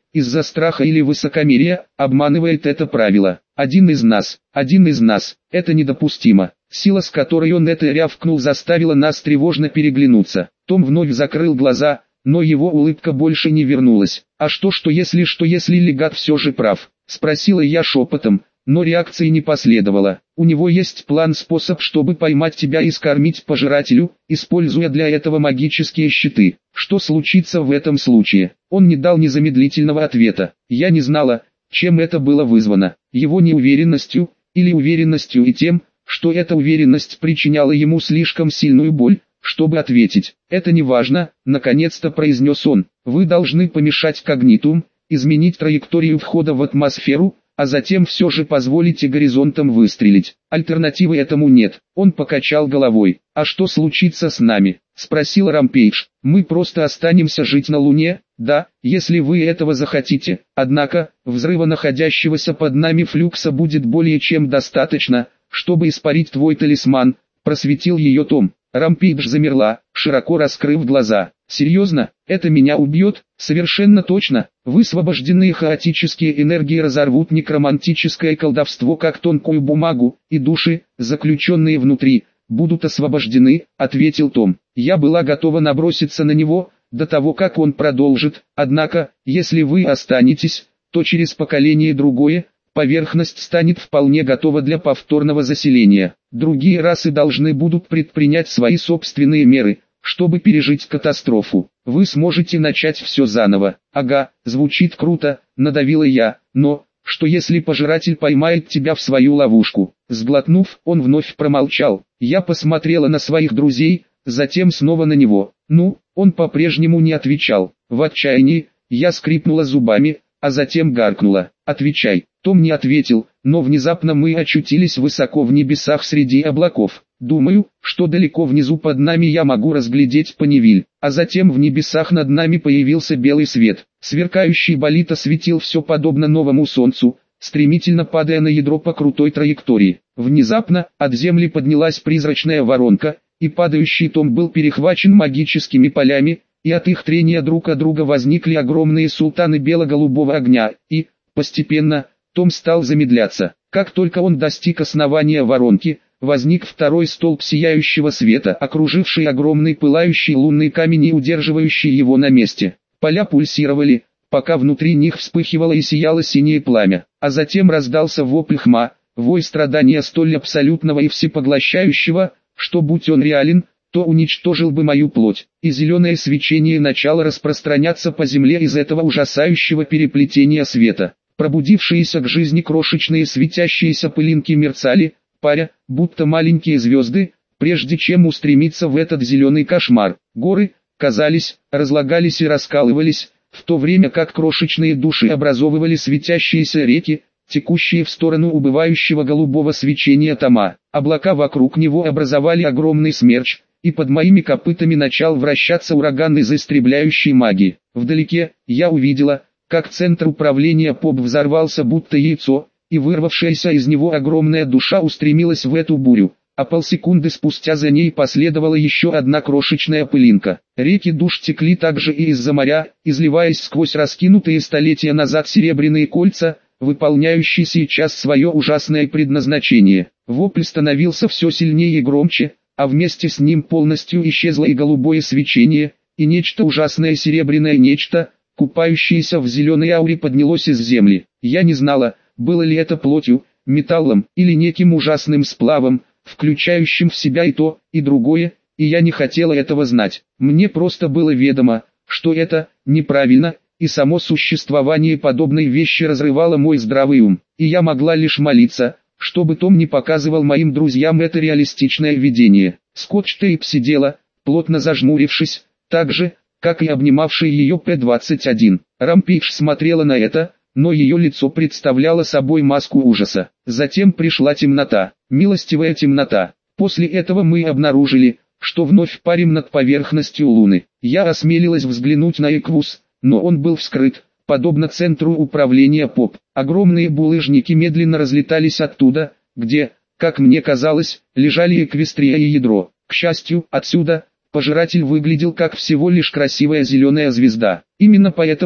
из-за страха или высокомерия, обманывает это правило. Один из нас, один из нас, это недопустимо. Сила, с которой он это рявкнул, заставила нас тревожно переглянуться. Том вновь закрыл глаза, но его улыбка больше не вернулась. «А что, что если, что если легат все же прав?» — спросила я шепотом, но реакции не последовало. «У него есть план, способ, чтобы поймать тебя и скормить пожирателю, используя для этого магические щиты. Что случится в этом случае?» Он не дал незамедлительного ответа. Я не знала, чем это было вызвано. Его неуверенностью, или уверенностью и тем, что эта уверенность причиняла ему слишком сильную боль, чтобы ответить. «Это не важно», — наконец-то произнес он. «Вы должны помешать когнитум, изменить траекторию входа в атмосферу, а затем все же позволите горизонтам выстрелить. Альтернативы этому нет». Он покачал головой. «А что случится с нами?» — спросил Рампейдж. «Мы просто останемся жить на Луне, да, если вы этого захотите. Однако, взрыва находящегося под нами флюкса будет более чем достаточно, чтобы испарить твой талисман», — просветил ее Том. Рампейдж замерла, широко раскрыв глаза. «Серьезно? Это меня убьет?» «Совершенно точно. Высвобожденные хаотические энергии разорвут некромантическое колдовство как тонкую бумагу, и души, заключенные внутри, будут освобождены», — ответил Том. Я была готова наброситься на него, до того как он продолжит. «Однако, если вы останетесь, то через поколение другое, поверхность станет вполне готова для повторного заселения. Другие расы должны будут предпринять свои собственные меры, чтобы пережить катастрофу. Вы сможете начать все заново». «Ага, звучит круто», — надавила я, «но, что если пожиратель поймает тебя в свою ловушку?» Сглотнув, он вновь промолчал. Я посмотрела на своих друзей, затем снова на него. «Ну?» Он по-прежнему не отвечал. В отчаянии, я скрипнула зубами, а затем гаркнула: «Отвечай». Том не ответил, но внезапно мы очутились высоко в небесах среди облаков. Думаю, что далеко внизу под нами я могу разглядеть Панивиль, а затем в небесах над нами появился белый свет. Сверкающий болид осветил все подобно новому солнцу, стремительно падая на ядро по крутой траектории. Внезапно, от земли поднялась призрачная воронка, и падающий Том был перехвачен магическими полями, и от их трения друг от друга возникли огромные султаны бело-голубого огня, и, постепенно, Том стал замедляться. Как только он достиг основания воронки, возник второй столб сияющего света, окруживший огромный пылающий лунный камень и удерживающий его на месте. Поля пульсировали, пока внутри них вспыхивало и сияло синее пламя, а затем раздался вопль Хма, вой страдания столь абсолютного и всепоглощающего, что будь он реален, то уничтожил бы мою плоть, и зеленое свечение начало распространяться по земле из этого ужасающего переплетения света. Пробудившиеся к жизни крошечные светящиеся пылинки мерцали, паря, будто маленькие звезды, прежде чем устремиться в этот зеленый кошмар. Горы, казались, разлагались и раскалывались, в то время как крошечные души образовывали светящиеся реки, текущие в сторону убывающего голубого свечения Тома. Облака вокруг него образовали огромный смерч, и под моими копытами начал вращаться ураган из истребляющей магии. Вдалеке, я увидела, как центр управления Поп взорвался будто яйцо, и вырвавшаяся из него огромная душа устремилась в эту бурю, а полсекунды спустя за ней последовала еще одна крошечная пылинка. Реки душ текли также и из-за моря, изливаясь сквозь раскинутые столетия назад серебряные кольца, выполняющие сейчас свое ужасное предназначение. Вопль становился все сильнее и громче, а вместе с ним полностью исчезло и голубое свечение, и нечто ужасное серебряное нечто, купающееся в зеленой ауре, поднялось из земли. Я не знала, было ли это плотью, металлом или неким ужасным сплавом, включающим в себя и то, и другое, и я не хотела этого знать. Мне просто было ведомо, что это неправильно, и само существование подобной вещи разрывало мой здравый ум, и я могла лишь молиться, чтобы Том не показывал моим друзьям это реалистичное видение. Скотч-тейп сидела, плотно зажмурившись, так же, как и обнимавший ее П двадцать один. Рампейдж смотрела на это, но ее лицо представляло собой маску ужаса. Затем пришла темнота, милостивая темнота. После этого мы обнаружили, что вновь парим над поверхностью Луны. Я осмелилась взглянуть на Эквус, но он был вскрыт, подобно центру управления Поп. Огромные булыжники медленно разлетались оттуда, где, как мне казалось, лежали Эквестрия и ядро. К счастью, отсюда, пожиратель выглядел как всего лишь красивая зеленая звезда. Именно поэтому,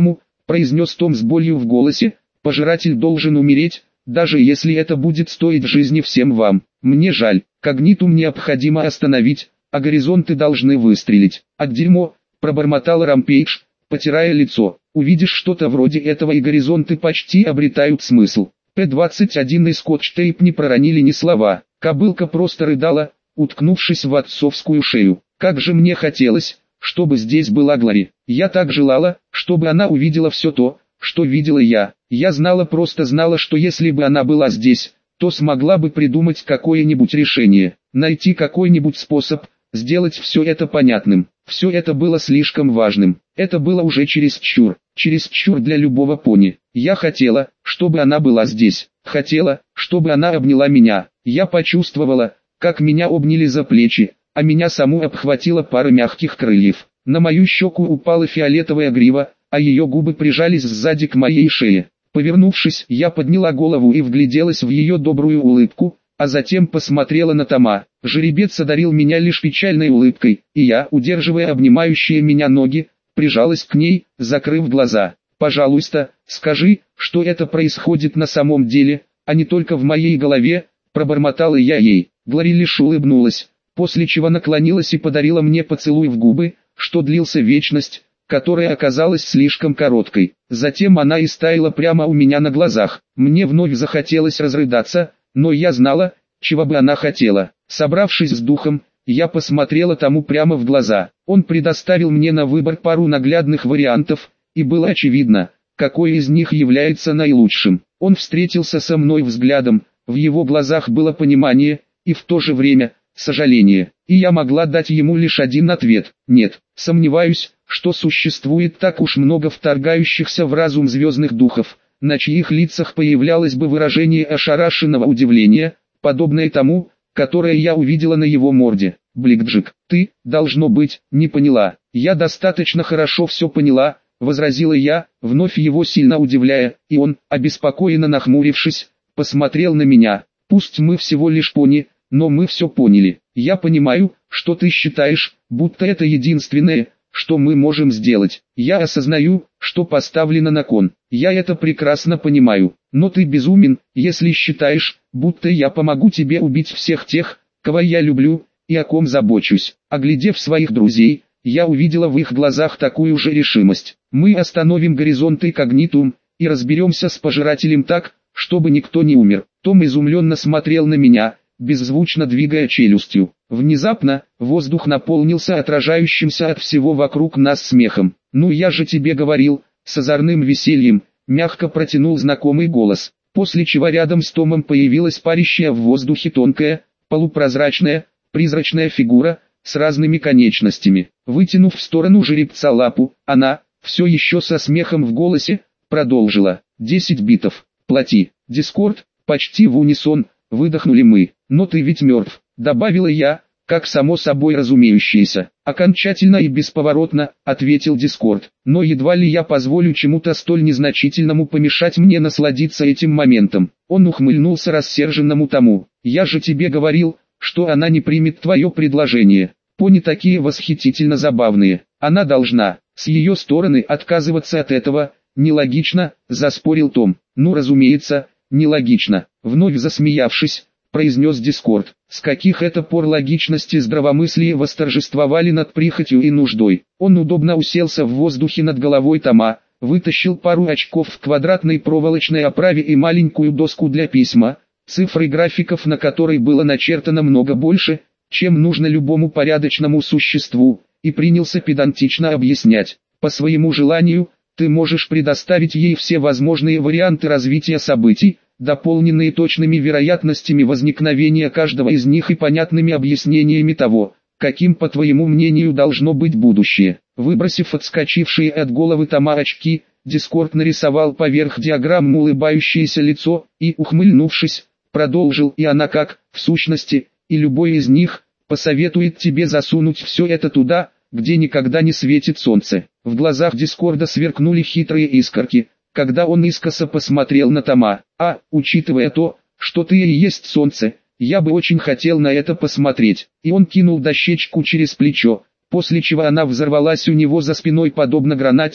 произнес Том с болью в голосе, пожиратель должен умереть, даже если это будет стоить жизни всем вам. Мне жаль, Когнитум необходимо остановить, а горизонты должны выстрелить. От дерьмо, пробормотал Рампейдж, потирая лицо. Увидишь что-то вроде этого и горизонты почти обретают смысл. П двадцать один и Скотч-Тейп не проронили ни слова. Кобылка просто рыдала, уткнувшись в отцовскую шею. Как же мне хотелось, чтобы здесь была Глори. Я так желала, чтобы она увидела все то, что видела я. Я знала, просто знала, что если бы она была здесь, то смогла бы придумать какое-нибудь решение, найти какой-нибудь способ, сделать все это понятным. Все это было слишком важным. Это было уже чересчур, чересчур для любого пони. Я хотела, чтобы она была здесь. Хотела, чтобы она обняла меня. Я почувствовала, как меня обняли за плечи, а меня саму обхватила пара мягких крыльев. На мою щеку упала фиолетовая грива, а ее губы прижались сзади к моей шее. Повернувшись, я подняла голову и вгляделась в ее добрую улыбку, а затем посмотрела на Тома. Жеребец одарил меня лишь печальной улыбкой, и я, удерживая обнимающие меня ноги, прижалась к ней, закрыв глаза. «Пожалуйста, скажи, что это происходит на самом деле, а не только в моей голове», пробормотала я ей. Глори лишь улыбнулась, после чего наклонилась и подарила мне поцелуй в губы, что длился вечность, которая оказалась слишком короткой. Затем она истаяла прямо у меня на глазах. Мне вновь захотелось разрыдаться, но я знала, чего бы она хотела. Собравшись с духом, я посмотрела тому прямо в глаза. Он предоставил мне на выбор пару наглядных вариантов, и было очевидно, какой из них является наилучшим. Он встретился со мной взглядом, в его глазах было понимание, и в то же время, сожаление. И я могла дать ему лишь один ответ: нет. Сомневаюсь, что существует так уж много вторгающихся в разум звездных духов, на чьих лицах появлялось бы выражение ошарашенного удивления, подобное тому, которое я увидела на его морде. «Бликджик, ты, должно быть, не поняла». «Я достаточно хорошо все поняла», — возразила я, вновь его сильно удивляя, и он, обеспокоенно нахмурившись, посмотрел на меня. «Пусть мы всего лишь пони, но мы все поняли. Я понимаю, что ты считаешь, будто это единственное, что мы можем сделать. Я осознаю, что поставлено на кон. Я это прекрасно понимаю. Но ты безумен, если считаешь, будто я помогу тебе убить всех тех, кого я люблю, и о ком забочусь». Оглядев своих друзей, я увидела в их глазах такую же решимость. «Мы остановим горизонты Когнитум, и разберемся с пожирателем так, чтобы никто не умер». Том изумленно смотрел на меня, беззвучно двигая челюстью. Внезапно, воздух наполнился отражающимся от всего вокруг нас смехом. «Ну я же тебе говорил», с озорным весельем, мягко протянул знакомый голос, после чего рядом с Томом появилась парящая в воздухе тонкая, полупрозрачная, призрачная фигура, с разными конечностями. Вытянув в сторону жеребца лапу, она, все еще со смехом в голосе, продолжила. «Десять битов, плати». «Дискорд», почти в унисон, выдохнули мы. «Но ты ведь мертв», добавила я, как само собой разумеющееся. «Окончательно и бесповоротно», ответил Дискорд. «Но едва ли я позволю чему-то столь незначительному помешать мне насладиться этим моментом». Он ухмыльнулся рассерженному Тому. «Я же тебе говорил, что она не примет твое предложение. Пони такие восхитительно забавные. Она должна, с ее стороны, отказываться от этого. Нелогично», заспорил Том. «Ну разумеется, нелогично», вновь засмеявшись, произнес Дискорд. «С каких это пор логичность и здравомыслие восторжествовали над прихотью и нуждой?» Он удобно уселся в воздухе над головой Тома, вытащил пару очков в квадратной проволочной оправе и маленькую доску для письма, цифры графиков на которой было начертано много больше, чем нужно любому порядочному существу, и принялся педантично объяснять. «По своему желанию, ты можешь предоставить ей все возможные варианты развития событий, дополненные точными вероятностями возникновения каждого из них и понятными объяснениями того, каким, по твоему мнению, должно быть будущее». Выбросив отскочившие от головы Тома очки, Дискорд нарисовал поверх диаграммы улыбающееся лицо и, ухмыльнувшись, продолжил: «И она как, в сущности, и любой из них, посоветует тебе засунуть все это туда, где никогда не светит солнце». В глазах Дискорда сверкнули хитрые искорки, когда он искоса посмотрел на Тома. «А, учитывая то, что ты и есть солнце, я бы очень хотел на это посмотреть». И он кинул дощечку через плечо, после чего она взорвалась у него за спиной подобно гранате,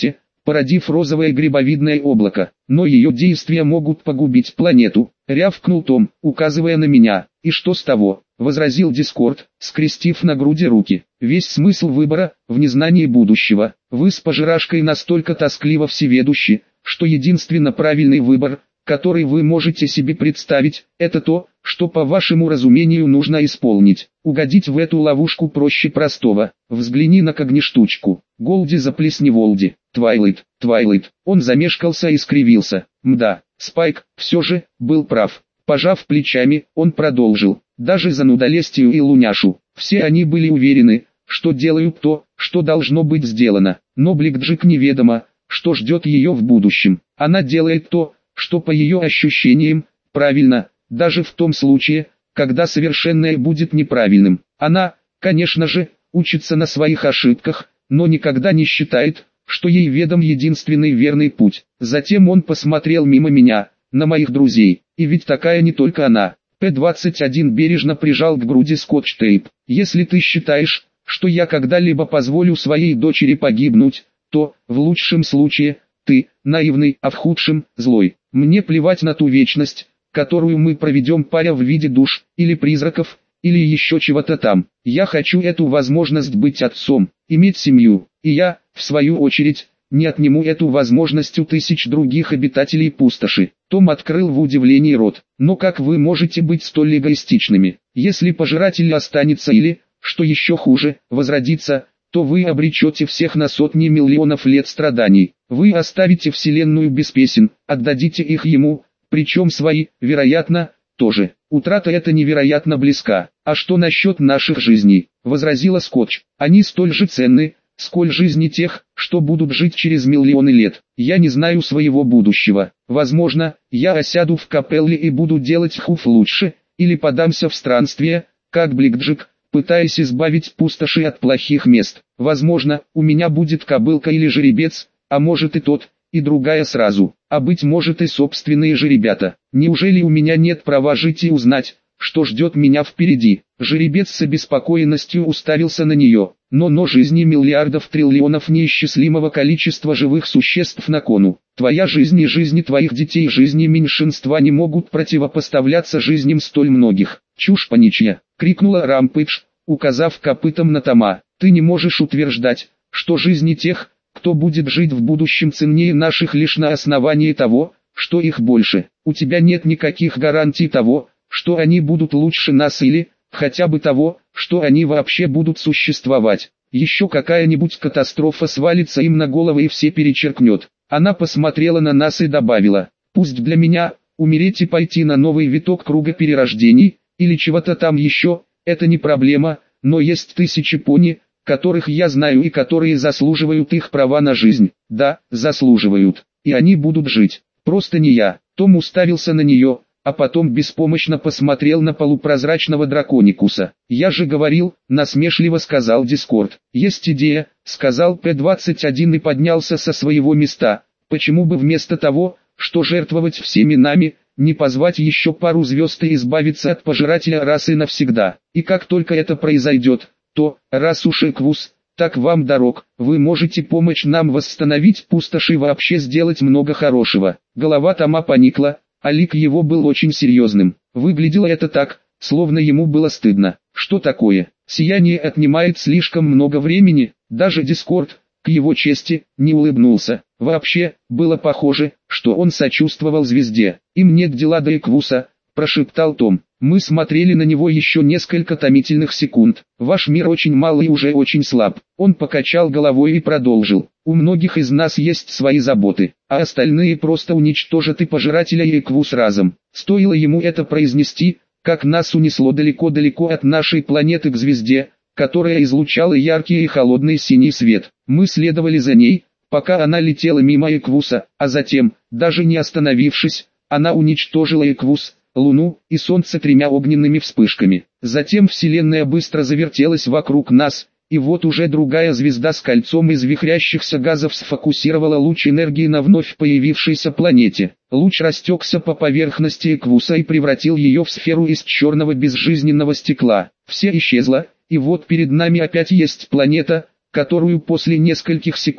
породив розовое грибовидное облако. Но ее действия могут погубить планету, рявкнул Том, указывая на меня. И что с того, возразил Дискорд, скрестив на груди руки. Весь смысл выбора в незнании будущего. Вы с пожирашкой настолько тоскливо всеведущи, что единственно правильный выбор, который вы можете себе представить, это то, что по вашему разумению нужно исполнить. Угодить в эту ловушку проще простого. Взгляни на когништучку. Голди заплесневолди. Твайлайт, Твайлайт. Он замешкался и скривился. Мда, Спайк, все же, был прав. Пожав плечами, он продолжил. Даже занудолестию и луняшу. Все они были уверены, что делают то, что должно быть сделано. Но Бликджик неведомо, что ждет ее в будущем. Она делает то, что по ее ощущениям, правильно, даже в том случае, когда совершенное будет неправильным. Она, конечно же, учится на своих ошибках, но никогда не считает, что ей ведом единственный верный путь. Затем он посмотрел мимо меня, на моих друзей, и ведь такая не только она. П двадцать один бережно прижал к груди скотч-тейп. Если ты считаешь, что я когда-либо позволю своей дочери погибнуть, то, в лучшем случае, ты, наивный, а в худшем, злой. Мне плевать на ту вечность, которую мы проведем паря в виде душ, или призраков, или еще чего-то там. Я хочу эту возможность быть отцом, иметь семью, и я, в свою очередь, не отниму эту возможность у тысяч других обитателей пустоши. Том открыл в удивлении рот. Но как вы можете быть столь эгоистичными? Если пожиратель останется или, что еще хуже, возродится, то вы обречете всех на сотни миллионов лет страданий. Вы оставите вселенную без песен, отдадите их ему, причем свои, вероятно, тоже. Утрата эта невероятно близка. А что насчет наших жизней? Возразила Скотч. Они столь же ценны, сколь жизни тех, что будут жить через миллионы лет. Я не знаю своего будущего. Возможно, я осяду в капелле и буду делать хуф лучше, или подамся в странствие, как Бликджик, пытаясь избавить пустоши от плохих мест. Возможно, у меня будет кобылка или жеребец, а может и тот, и другая сразу, а быть может и собственные жеребята. Неужели у меня нет права жить и узнать, что ждет меня впереди? Жеребец с обеспокоенностью уставился на нее. Но-но жизни миллиардов триллионов неисчислимого количества живых существ на кону. Твоя жизнь и жизни твоих детей, жизни меньшинства не могут противопоставляться жизням столь многих. Чушь поничья, крикнула Рампейдж, указав копытом на Тома. Ты не можешь утверждать, что жизни тех, кто будет жить в будущем, ценнее наших лишь на основании того, что их больше. У тебя нет никаких гарантий того, что они будут лучше нас или, хотя бы того, что они вообще будут существовать. Еще какая-нибудь катастрофа свалится им на головы и все перечеркнет. Она посмотрела на нас и добавила, пусть для меня, умереть и пойти на новый виток круга перерождений, или чего-то там еще, это не проблема, но есть тысячи пони, которых я знаю и которые заслуживают их права на жизнь. Да, заслуживают, и они будут жить, просто не я. Том уставился на нее, а потом беспомощно посмотрел на полупрозрачного драконикуса. «Я же говорил», — насмешливо сказал Дискорд. «Есть идея», — сказал П двадцать один и поднялся со своего места. «Почему бы вместо того, что жертвовать всеми нами, не позвать еще пару звезд и избавиться от пожирателя расы навсегда? И как только это произойдет, то, раз уж Эквус, так вам дорог, вы можете помочь нам восстановить пустоши и вообще сделать много хорошего». Голова Тома поникла, а лик его был очень серьезным. Выглядело это так, словно ему было стыдно. Что такое? Сияние отнимает слишком много времени. Даже Дискорд, к его чести, не улыбнулся. Вообще, было похоже, что он сочувствовал звезде. «Им нет дела до Эквуса», — прошептал Том. Мы смотрели на него еще несколько томительных секунд. «Ваш мир очень мал и уже очень слаб». Он покачал головой и продолжил. «У многих из нас есть свои заботы, а остальные просто уничтожат и пожирателя и Эквус разом». Стоило ему это произнести, как нас унесло далеко-далеко от нашей планеты к звезде, которая излучала яркий и холодный синий свет. Мы следовали за ней, пока она летела мимо Эквуса, а затем, даже не остановившись, она уничтожила Эквус, Луну и Солнце тремя огненными вспышками. Затем Вселенная быстро завертелась вокруг нас, и вот уже другая звезда с кольцом из вихрящихся газов сфокусировала луч энергии на вновь появившейся планете. Луч растекся по поверхности Эквуса и превратил ее в сферу из черного безжизненного стекла. Все исчезло, и вот перед нами опять есть планета, которую после нескольких секунд,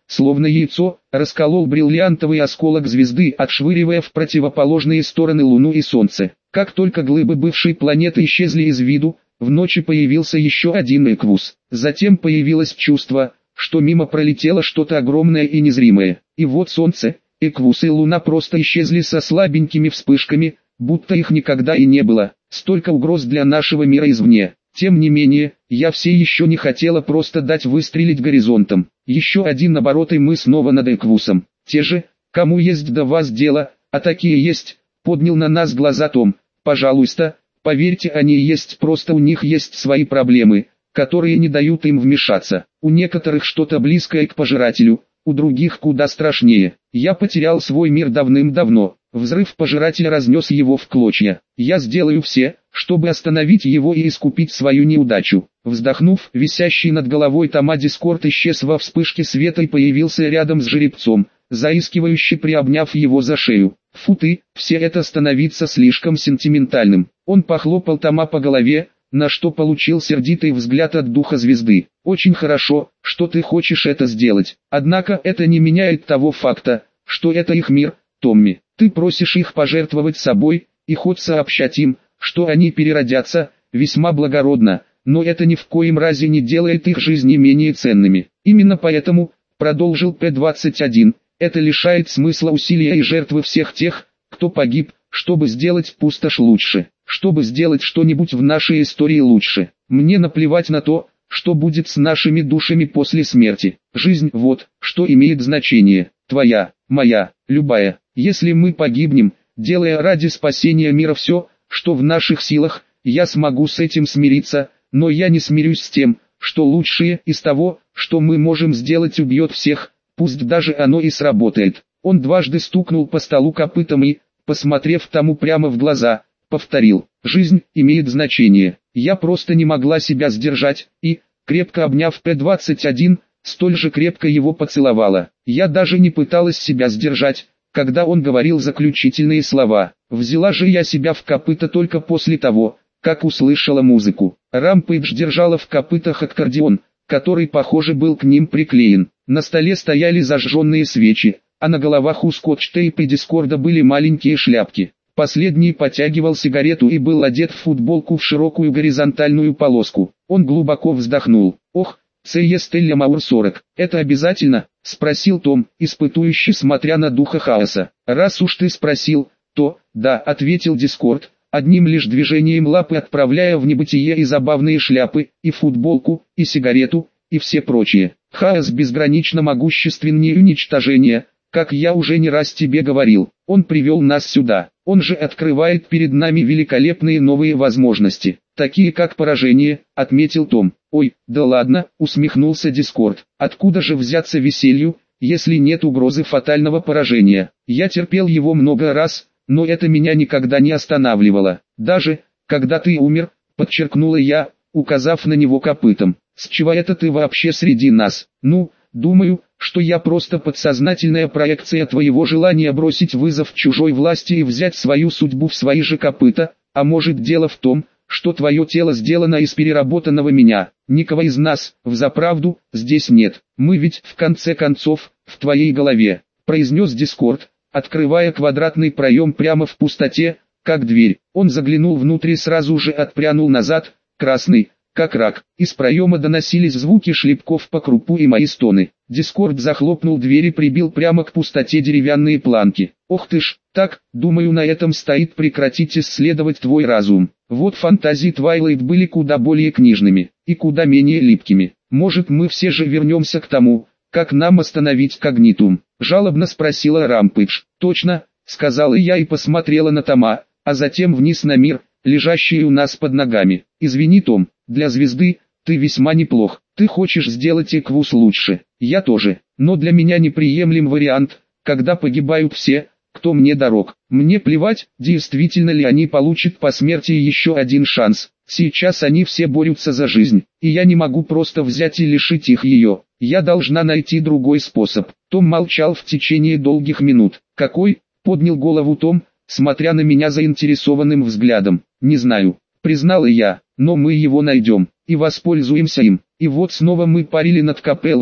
словно яйцо, расколол бриллиантовый осколок звезды, отшвыривая в противоположные стороны Луну и Солнце. Как только глыбы бывшей планеты исчезли из виду, в ночи появился еще один эквус. Затем появилось чувство, что мимо пролетело что-то огромное и незримое. И вот Солнце, эквус и Луна просто исчезли со слабенькими вспышками, будто их никогда и не было. Столько угроз для нашего мира извне. Тем не менее, я все еще не хотела просто дать выстрелить горизонтом. Еще один оборот, и мы снова над эквусом. Те же, кому есть до вас дело, а такие есть, поднял на нас глаза Том. Пожалуйста, поверьте, они есть, просто у них есть свои проблемы, которые не дают им вмешаться. У некоторых что-то близкое к пожирателю, у других куда страшнее. Я потерял свой мир давным-давно. Взрыв пожирателя разнес его в клочья. Я сделаю все, чтобы остановить его и искупить свою неудачу. Вздохнув, висящий над головой Тома Дискорд исчез во вспышке света и появился рядом с жеребцом, заискивающе приобняв его за шею. Фу ты, все это становится слишком сентиментальным. Он похлопал Тома по голове, на что получил сердитый взгляд от духа звезды. Очень хорошо, что ты хочешь это сделать. Однако это не меняет того факта, что это их мир, Томми. Ты просишь их пожертвовать собой, и хоть сообщать им, что они переродятся, весьма благородно, но это ни в коем разе не делает их жизни менее ценными. Именно поэтому, продолжил П двадцать один, это лишает смысла усилия и жертвы всех тех, кто погиб, чтобы сделать пустошь лучше, чтобы сделать что-нибудь в нашей истории лучше. Мне наплевать на то, что будет с нашими душами после смерти. Жизнь вот, что имеет значение, твоя, моя, любая. Если мы погибнем, делая ради спасения мира все, что в наших силах, я смогу с этим смириться, но я не смирюсь с тем, что лучшее из того, что мы можем сделать, убьет всех, пусть даже оно и сработает. Он дважды стукнул по столу копытом и, посмотрев тому прямо в глаза, повторил: «Жизнь имеет значение». Я просто не могла себя сдержать, и, крепко обняв П двадцать один, столь же крепко его поцеловала. Я даже не пыталась себя сдержать, когда он говорил заключительные слова. Взяла же я себя в копыта только после того, как услышала музыку. Рампейдж держала в копытах аккордеон, который, похоже, был к ним приклеен. На столе стояли зажженные свечи, а на головах у Скотч-Тейп и Дискорда были маленькие шляпки. Последний потягивал сигарету и был одет в футболку в широкую горизонтальную полоску. Он глубоко вздохнул. «Ох, Цея Стелля Маур сорок, это обязательно?» — спросил Том, испытующий, смотря на духа хаоса. «Раз уж ты спросил, то, да», — ответил Дискорд, одним лишь движением лапы отправляя в небытие и забавные шляпы, и футболку, и сигарету, и все прочее. «Хаос безгранично могущественнее уничтожения, как я уже не раз тебе говорил. Он привел нас сюда, он же открывает перед нами великолепные новые возможности, такие как поражение», — отметил Том. «Ой, да ладно», — усмехнулся Дискорд. «Откуда же взяться веселью, если нет угрозы фатального поражения? Я терпел его много раз, но это меня никогда не останавливало. Даже, когда ты умер», — подчеркнула я, указав на него копытом. «С чего это ты вообще среди нас?» «Ну, думаю, что я просто подсознательная проекция твоего желания бросить вызов чужой власти и взять свою судьбу в свои же копыта, а может, дело в том, что твое тело сделано из переработанного меня. Никого из нас, взаправду, здесь нет. Мы ведь, в конце концов, в твоей голове», — произнес Дискорд, открывая квадратный проем прямо в пустоте, как дверь. Он заглянул внутрь и сразу же отпрянул назад, красный, как рак. Из проема доносились звуки шлепков по крупу и мои стоны. Дискорд захлопнул дверь и прибил прямо к пустоте деревянные планки. «Ох ты ж, так, думаю, на этом стоит прекратить исследовать твой разум. Вот фантазии Твайлайт были куда более книжными, и куда менее липкими. Может, мы все же вернемся к тому, как нам остановить Когнитум?» — жалобно спросила Рампейдж. «Точно», — сказала я и посмотрела на Тома, а затем вниз на мир, лежащий у нас под ногами. «Извини, Том, для звезды ты весьма неплох. Ты хочешь сделать Эквус лучше. Я тоже. Но для меня неприемлем вариант, когда погибают все, кто мне дорог. Мне плевать, действительно ли они получат по смерти еще один шанс. Сейчас они все борются за жизнь, и я не могу просто взять и лишить их ее. Я должна найти другой способ». Том молчал в течение долгих минут. «Какой?» — поднял голову Том, смотря на меня заинтересованным взглядом. «Не знаю», — признала я, — «но мы его найдем, и воспользуемся им». И вот снова мы парили над капеллой,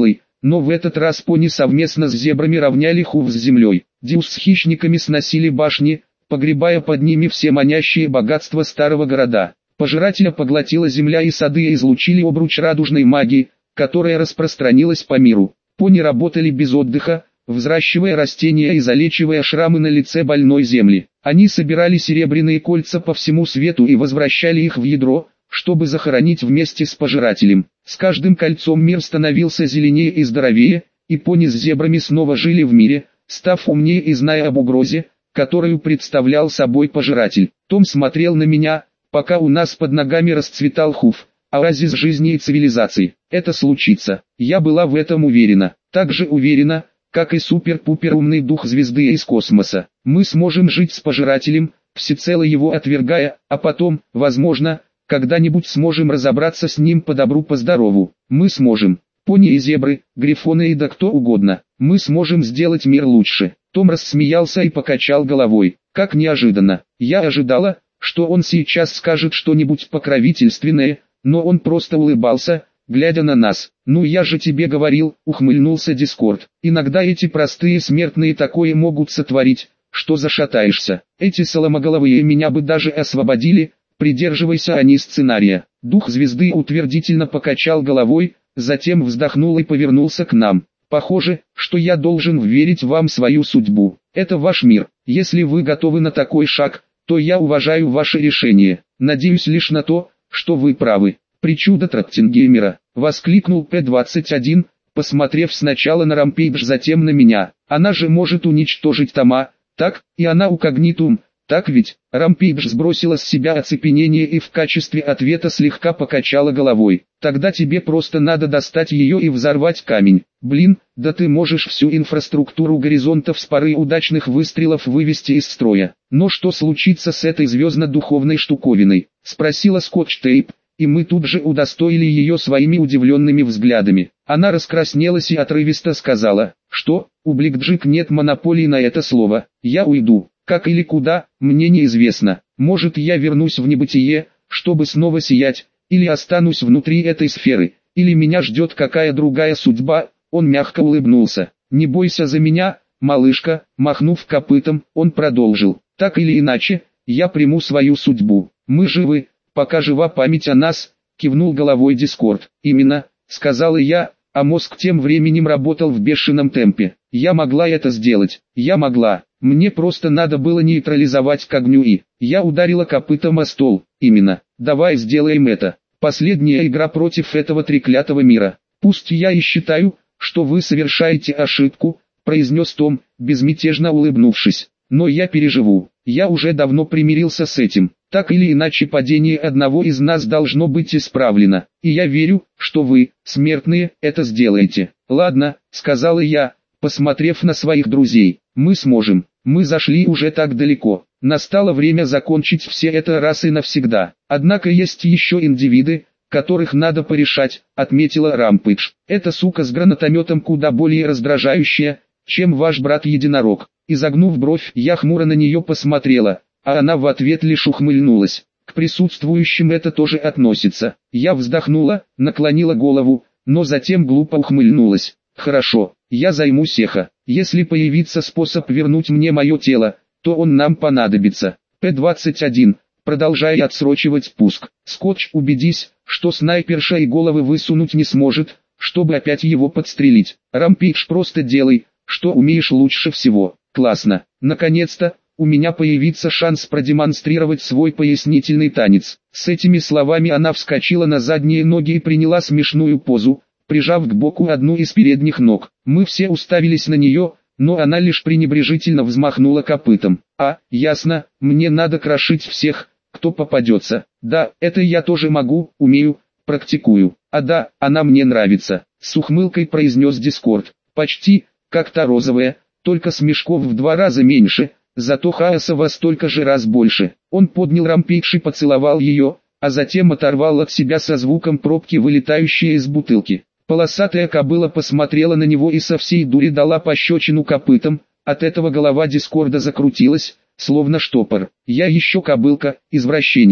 но в этот раз пони совместно с зебрами равняли хув с землей. Диус с хищниками сносили башни, погребая под ними все манящие богатства старого города. Пожирателя поглотила земля и сады и излучили обруч радужной магии, которая распространилась по миру. Пони работали без отдыха, взращивая растения и залечивая шрамы на лице больной земли. Они собирали серебряные кольца по всему свету и возвращали их в ядро, чтобы захоронить вместе с пожирателем. С каждым кольцом мир становился зеленее и здоровее, и пони с зебрами снова жили в мире, став умнее и зная об угрозе, которую представлял собой пожиратель. Том смотрел на меня, пока у нас под ногами расцветал хув, оазис жизни и цивилизации. Это случится. Я была в этом уверена. Так же уверена, как и супер-пупер умный дух звезды из космоса. Мы сможем жить с пожирателем, всецело его отвергая, а потом, возможно, когда-нибудь сможем разобраться с ним по добру по здорову. Мы сможем. Пони и зебры, грифоны и да кто угодно. Мы сможем сделать мир лучше. Том рассмеялся и покачал головой. Как неожиданно. Я ожидала, что он сейчас скажет что-нибудь покровительственное, но он просто улыбался, глядя на нас. «Ну я же тебе говорил», — ухмыльнулся Дискорд. «Иногда эти простые смертные такое могут сотворить, что зашатаешься. Эти соломоголовые меня бы даже освободили, придерживайся они сценария». Дух звезды утвердительно покачал головой, затем вздохнул и повернулся к нам. «Похоже, что я должен вверить вам свою судьбу. Это ваш мир. Если вы готовы на такой шаг, то я уважаю ваше решение. Надеюсь лишь на то, что вы правы». «Причуда Трактингеймера», — воскликнул П двадцать один, посмотрев сначала на Рампейдж, затем на меня. «Она же может уничтожить Тома, так, и она у Когнитум, так ведь?» Рампейдж сбросила с себя оцепенение и в качестве ответа слегка покачала головой. «Тогда тебе просто надо достать ее и взорвать камень. Блин, да ты можешь всю инфраструктуру горизонтов с пары удачных выстрелов вывести из строя». «Но что случится с этой звездно-духовной штуковиной?» — спросила Скотч-Тейп. И мы тут же удостоили ее своими удивленными взглядами. Она раскраснелась и отрывисто сказала, что у Бликджик нет монополии на это слово. «Я уйду. Как или куда, мне неизвестно. Может, я вернусь в небытие, чтобы снова сиять, или останусь внутри этой сферы, или меня ждет какая другая судьба». Он мягко улыбнулся. «Не бойся за меня, малышка», махнув копытом, он продолжил. «Так или иначе, я приму свою судьбу. Мы живы, пока жива память о нас», кивнул головой Дискорд. «Именно», сказала я, а мозг тем временем работал в бешеном темпе. «Я могла это сделать, я могла. Мне просто надо было нейтрализовать Когню и...» Я ударила копытом о стол. «Именно. Давай сделаем это. Последняя игра против этого треклятого мира. Пусть я и считаю, что вы совершаете ошибку», произнес Том, безмятежно улыбнувшись. «Но я переживу. Я уже давно примирился с этим. Так или иначе падение одного из нас должно быть исправлено, и я верю, что вы, смертные, это сделаете». «Ладно», сказала я, посмотрев на своих друзей, «мы сможем, мы зашли уже так далеко, настало время закончить все это раз и навсегда. Однако есть еще индивиды, которых надо порешать», отметила Рампейдж. «Эта сука с гранатометом куда более раздражающая, чем ваш брат-единорог». Изогнув бровь, я хмуро на нее посмотрела, а она в ответ лишь ухмыльнулась. К присутствующим это тоже относится. Я вздохнула, наклонила голову, но затем глупо ухмыльнулась. «Хорошо, я займусь эхо. Если появится способ вернуть мне мое тело, то он нам понадобится». П двадцать один, продолжая отсрочивать пуск. «Скотч, убедись, что снайперша и головы высунуть не сможет, чтобы опять его подстрелить. Рампейдж, просто делай, что умеешь лучше всего». «Классно. Наконец-то, у меня появится шанс продемонстрировать свой пояснительный танец». С этими словами она вскочила на задние ноги и приняла смешную позу, прижав к боку одну из передних ног. Мы все уставились на нее, но она лишь пренебрежительно взмахнула копытом. «А, ясно, мне надо крошить всех, кто попадется. Да, это я тоже могу, умею, практикую. А да, она мне нравится», с ухмылкой произнес Дискорд. «Почти, как та розовая, только смешков в два раза меньше, зато хаоса во столько же раз больше». Он поднял Рампейдж и поцеловал ее, а затем оторвал от себя со звуком пробки, вылетающей из бутылки. Полосатая кобыла посмотрела на него и со всей дури дала пощечину копытом, от этого голова Дискорда закрутилась, словно штопор. «Я еще кобылка, извращенец».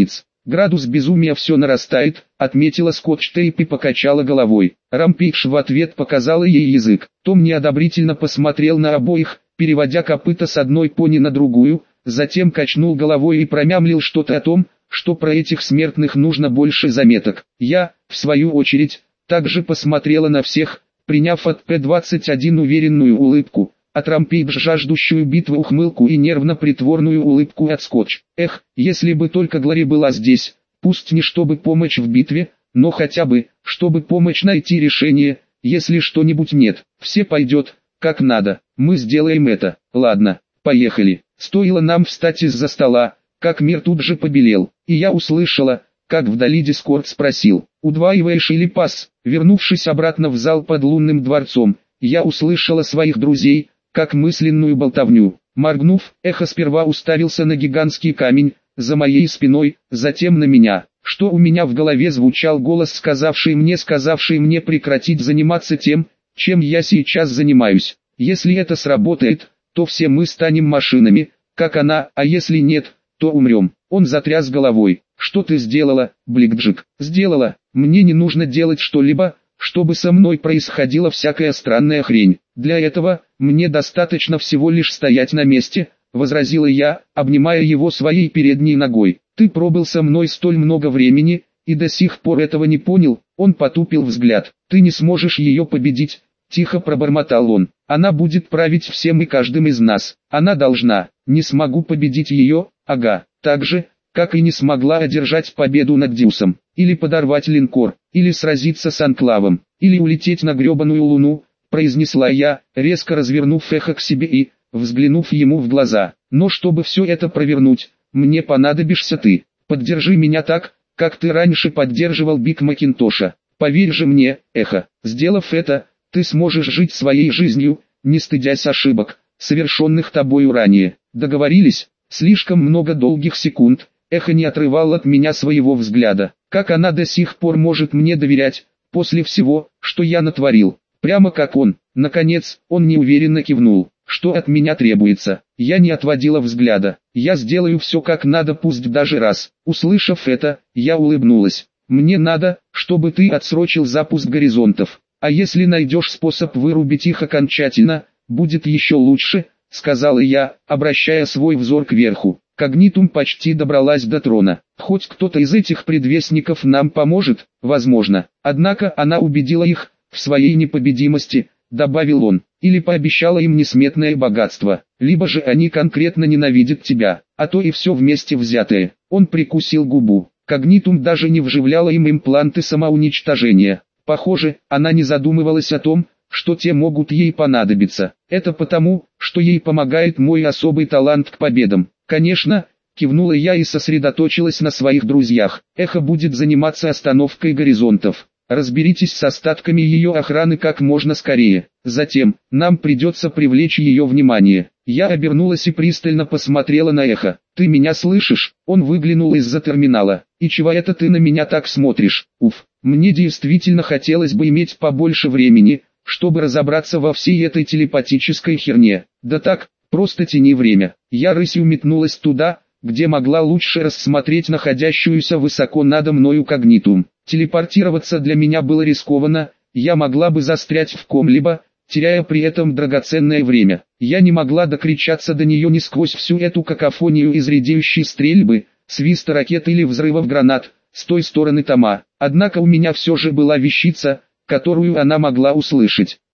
Градус безумия все нарастает, отметила Скотч-Тейп и покачала головой. Рампейдж в ответ показала ей язык. Том неодобрительно посмотрел на обоих, переводя копыта с одной пони на другую, затем качнул головой и промямлил что-то о том, что про этих смертных нужно больше заметок. Я, в свою очередь, также посмотрела на всех, приняв от Пэ двадцать один уверенную улыбку, от Рампейдж жаждущую битвы ухмылку и нервно-притворную улыбку от Скотч. Эх, если бы только Глори была здесь, пусть не чтобы помочь в битве, но хотя бы, чтобы помочь найти решение, если что-нибудь нет. Все пойдет, как надо, мы сделаем это. Ладно, поехали. Стоило нам встать из-за стола, как мир тут же побелел, и я услышала, как вдали Дискорд спросил: «Удваиваешь или пас?» Вернувшись обратно в зал под лунным дворцом, я услышала своих друзей, как мысленную болтовню. Моргнув, Эхо сперва уставился на гигантский камень, за моей спиной, затем на меня. Что у меня в голове звучал голос, сказавший мне, сказавший мне прекратить заниматься тем, чем я сейчас занимаюсь. Если это сработает, то все мы станем машинами, как она, а если нет, то умрем. Он затряс головой. «Что ты сделала, Бликджик?» «Сделала. Мне не нужно делать что-либо, чтобы со мной происходила всякая странная хрень. Для этого, мне достаточно всего лишь стоять на месте», — возразила я, обнимая его своей передней ногой. «Ты пробыл со мной столь много времени, и до сих пор этого не понял». Он потупил взгляд. «Ты не сможешь ее победить», — тихо пробормотал он. «Она будет править всем и каждым из нас. Она должна. Не смогу победить ее, ага. Так же, как и не смогла одержать победу над Дюсом, или подорвать линкор, или сразиться с Анклавом, или улететь на гребаную луну», — произнесла я, резко развернув Эхо к себе и, взглянув ему в глаза. «Но чтобы все это провернуть, мне понадобишься ты. Поддержи меня так, как ты раньше поддерживал Биг Макинтоша. Поверь же мне, Эхо, сделав это, ты сможешь жить своей жизнью, не стыдясь ошибок, совершенных тобою ранее. Договорились?» Слишком много долгих секунд, Эхо не отрывал от меня своего взгляда. Как она до сих пор может мне доверять, после всего, что я натворил? Прямо как он. Наконец, он неуверенно кивнул. «Что от меня требуется?» Я не отводила взгляда. «Я сделаю все как надо, пусть даже раз». Услышав это, я улыбнулась. «Мне надо, чтобы ты отсрочил запуск горизонтов. А если найдешь способ вырубить их окончательно, будет еще лучше», — сказала я, обращая свой взор кверху. Когнитум почти добралась до трона. Хоть кто-то из этих предвестников нам поможет, возможно. Однако она убедила их в своей непобедимости, добавил он, или пообещала им несметное богатство. Либо же они конкретно ненавидят тебя, а то и все вместе взятое. Он прикусил губу. Когнитум даже не вживляла им импланты самоуничтожения. Похоже, она не задумывалась о том, что те могут ей понадобиться. Это потому, что ей помогает мой особый талант к победам. Конечно, кивнула я и сосредоточилась на своих друзьях. Эхо будет заниматься остановкой горизонтов. Разберитесь с остатками ее охраны как можно скорее. Затем, нам придется привлечь ее внимание. Я обернулась и пристально посмотрела на Эхо. «Ты меня слышишь?» Он выглянул из-за терминала. «И чего это ты на меня так смотришь? Уф, мне действительно хотелось бы иметь побольше времени, чтобы разобраться во всей этой телепатической херне. Да так, просто тяни время». Я рысью метнулась туда, где могла лучше рассмотреть находящуюся высоко надо мною когнитум. Телепортироваться для меня было рискованно, я могла бы застрять в ком-либо, теряя при этом драгоценное время. Я не могла докричаться до нее ни сквозь всю эту какофонию из редеющей стрельбы, свиста ракет или взрывов гранат, с той стороны тома. Однако у меня все же была вещица, которую она могла услышать.